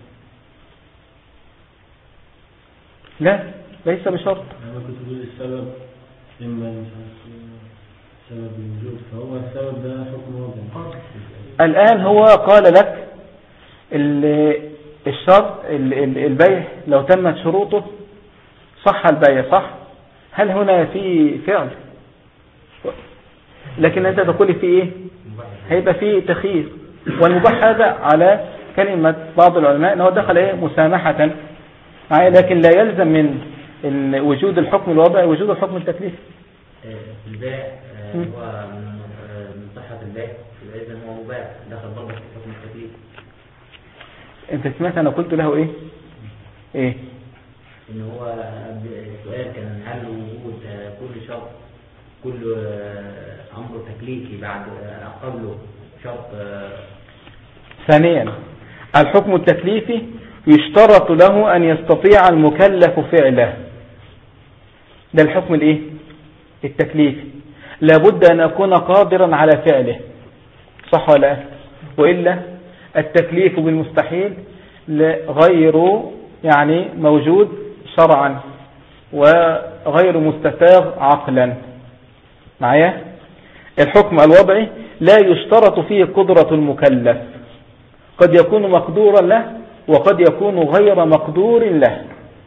لا ليس بشرط. أنا كنت بقول السبب إما سبب الوجود، فهو السبب ده حكم وضعي. الآن هو قال لك الشرط البيع لو تمت شروطه صح البيع، صح؟ هل هنا في فعل؟ لكن أنت تقول في إيه؟ هيبقى في تخيير. والمباح هذا على كلمة بعض العلماء أنه دخل إيه؟ مسامحة، لكن لا يلزم من وجود الحكم الوضعي وجود الحكم التكليفي. البيع هو من صحة البيع إذا هو مباح دخل برضه في حكم التكليف. أنت سمعت أنا قلت له إيه؟ إيه؟ إن هو السؤال كان هل وجود كل شرط كل أمر تكليفي بعد قبله شرط. ثانيا الحكم التكليفي يشترط له أن يستطيع المكلف فعله. ده الحكم الإيه؟ التكليفي. لابد أن أكون قادرا على فعله، صح ولا؟ وإلا التكليف بالمستحيل غير يعني موجود شرعا وغير مستساغ عقلا. معايا؟ الحكم الوضعي لا يشترط فيه قدرة المكلف، قد يكون مقدورا له وقد يكون غير مقدور له.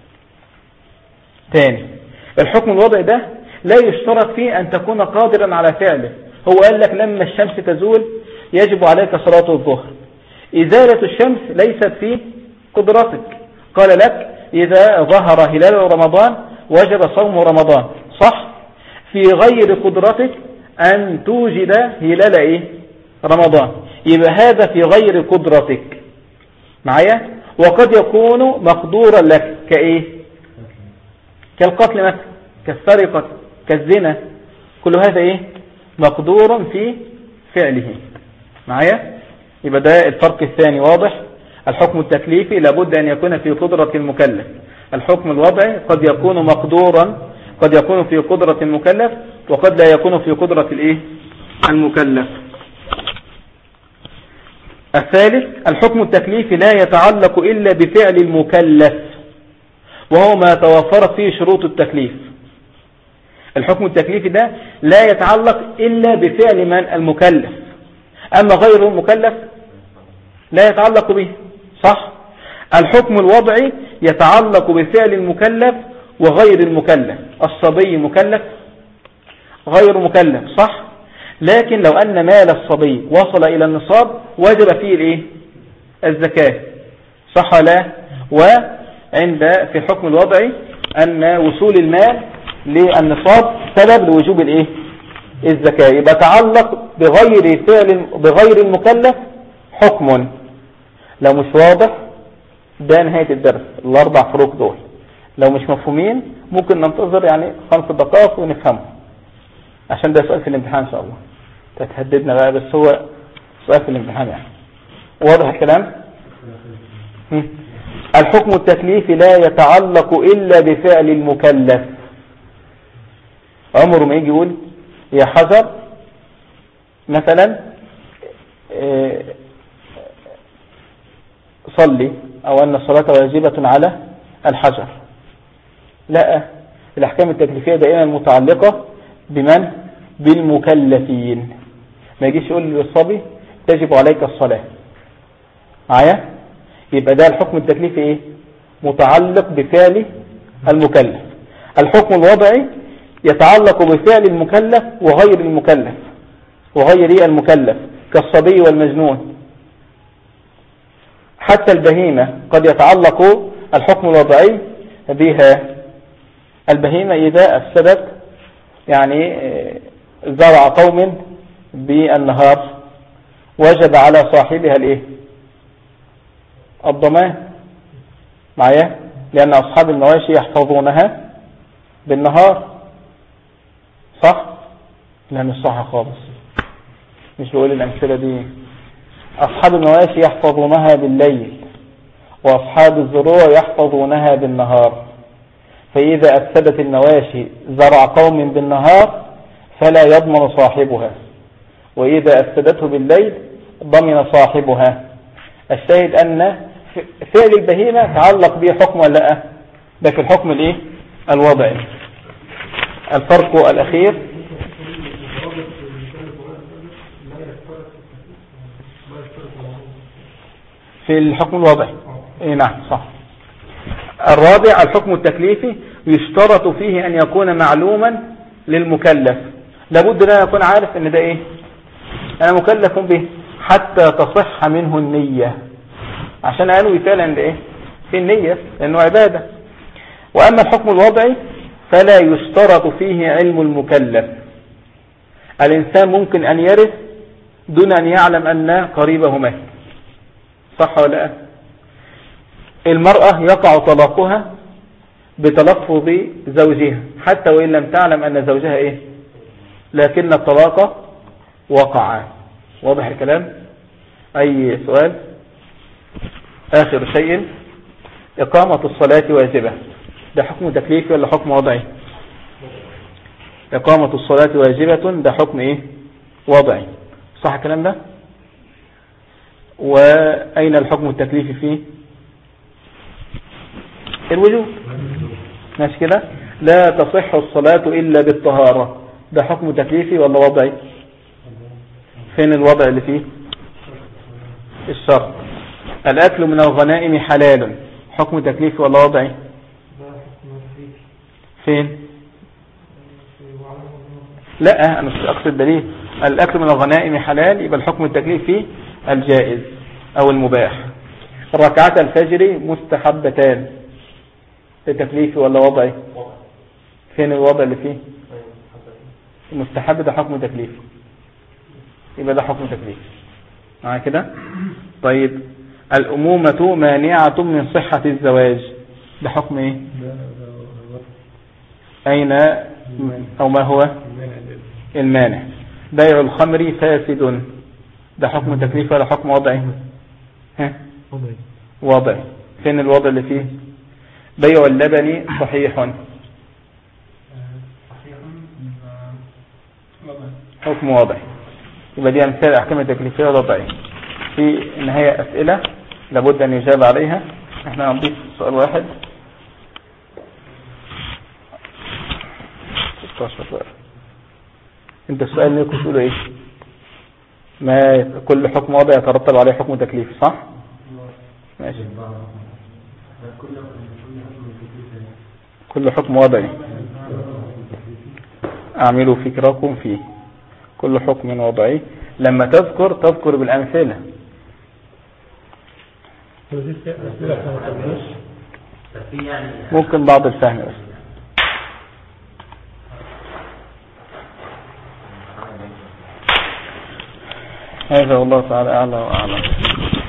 تاني، الحكم الوضعي ده لا يشترط فيه أن تكون قادرا على فعله. هو قال لك لما الشمس تزول يجب عليك صلاة الظهر. إزالة الشمس ليست في قدرتك. قال لك إذا ظهر هلال رمضان وجب صوم رمضان، صح؟ في غير قدرتك أن توجد هلال إيه؟ رمضان. يبقى هذا في غير قدرتك. معايا؟ وقد يكون مقدورا لك كإيه؟ كالقتل مثلا، كالسرقة، كالزنا، كل هذا إيه؟ مقدور في فعله. معايا؟ يبقى ده الفرق الثاني واضح. الحكم التكليفي لابد أن يكون في قدرة المكلف. الحكم الوضعي قد يكون مقدورا، قد يكون في قدرة المكلف وقد لا يكون في قدرة الإيه؟ المكلف. الثالث الحكم التكليفي لا يتعلق إلا بفعل المكلف، وهو ما توفرت فيه شروط التكليف. الحكم التكليفي ده لا يتعلق إلا بفعل من؟ المكلف. أما غير المكلف لا يتعلق به، صح؟ الحكم الوضعي يتعلق بفعل المكلف وغير المكلف. الصبي مكلف غير مكلف، صح؟ لكن لو أن مال الصبي وصل إلى النصاب وجب فيه الإيه؟ الزكاة، صح ولا؟ وعند في الحكم الوضعي أن وصول المال للنصاب سبب لوجوب الإيه؟ الزكاة. يبقى تعلق بغير فعل بغير المكلف حكم. لو مش واضح ده نهاية الدرس، الأربع فروق دول لو مش مفهومين ممكن ننتظر يعني 5 دقائق ونفهمه، عشان ده سؤال في الامتحان إن شاء الله. تتهددنا بقى، بس هو سؤال في الامتحان يعني. واضح الكلام؟ الحكم التكليفي لا يتعلق إلا بفعل المكلف. عمره ما يجي يقول يا حجر مثلا صلي، أو أن الصلاة واجبة على الحجر. لا، الأحكام التكليفية دائما متعلقة بمن؟ بالمكلفين. ما يجيش يقول للصبي تجب عليك الصلاة. معايا؟ يبقى ده الحكم التكليفي ايه؟ متعلق بفعل المكلف. الحكم الوضعي يتعلق بفعل المكلف وغير المكلف، وغير المكلف كالصبي والمجنون. حتى البهيمة قد يتعلق الحكم الوضعي بها. البهيمة إذا أفسدت يعني زرع قوم بالنهار وجب على صاحبها الايه؟ الضمان معايا، لأن أصحاب المواشي يحفظونها بالنهار. صح؟ لا مش صح خالص، مش بقول الأمثلة دي. أصحاب المواشي يحفظونها بالليل، وأصحاب الزروع يحفظونها بالنهار. فإذا أفسدت المواشي زرع قوم بالنهار فلا يضمن صاحبها، وإذا أفسدته بالليل ضمن صاحبها. الشاهد أن فعل البهيمة تعلق به حكم ولا لا؟ ده في الحكم الايه؟ الوضعي. الفرق الأخير في الحكم الوضعي. اي نعم صح. الرابع الحكم التكليفي، يشترط فيه أن يكون معلوما للمكلف. لابد أن يكون عارف أن ده إيه؟ أنا مكلف به، حتى تصح منه النية، عشان قالوا فعلا ده إيه؟ في النية، لأنه عبادة. وأما الحكم الوضعي فلا يشترط فيه علم المكلف. الإنسان ممكن أن يرث دون أن يعلم أن قريبه مات. صح ولا لا؟ المرأة يقع طلاقها بتلفظ زوجها حتى وإن لم تعلم أن زوجها إيه، لكن الطلاق وقع. واضح الكلام؟ أي سؤال؟ آخر شيء، إقامة الصلاة واجبة. ده حكم تكليفي ولا حكم وضعي؟ إقامة الصلاة واجبة، ده حكم إيه؟ وضعي. صح الكلام ده؟ وأين الحكم التكليفي فيه؟ الوجوب. ماشي كده؟ لا تصح الصلاة إلا بالطهارة، ده حكم تكليفي ولا وضعي؟ فين الوضع اللي فيه؟ الشرط. الأكل من الغنائم حلال، حكم تكليفي ولا وضعي؟ فين؟ لا أنا مش أقصد دليل. الأكل من الغنائم حلال، يبقى الحكم التكليفي فيه الجائز أو المباح. ركعات الفجر مستحبتان، تكليفي ولا وضعي؟ فين الوضع اللي فيه؟ المستحب ده حكم تكليفي، يبقى ده حكم تكليفي. معايا كده؟ طيب الأمومة مانعة من صحة الزواج، ده حكم ايه؟ أين أو ما هو المانع؟ بيع الخمر فاسد، ده حكم تكليفي ولا حكم وضعي؟ ها؟ وضعي. فين الوضع اللي فيه؟ بيع اللبن صحيح، حكم وضعي. يبقى دي أمثال أحكام التكليفية وضعي. في النهاية أسئلة لابد أن يجاب عليها. احنا هنضيف سؤال واحد. 16 سؤال. انت السؤال اللي كنت تقوله ايه؟ ما كل حكم وضعي يترتب عليه حكم تكليفي، صح؟ ماشي. كل حكم وضعي اعملوا فكركم فيه. كل حكم وضعي لما تذكر بالأمثلة. ممكن بعض الفهم بس. هذا والله تعالى أعلى وأعلم.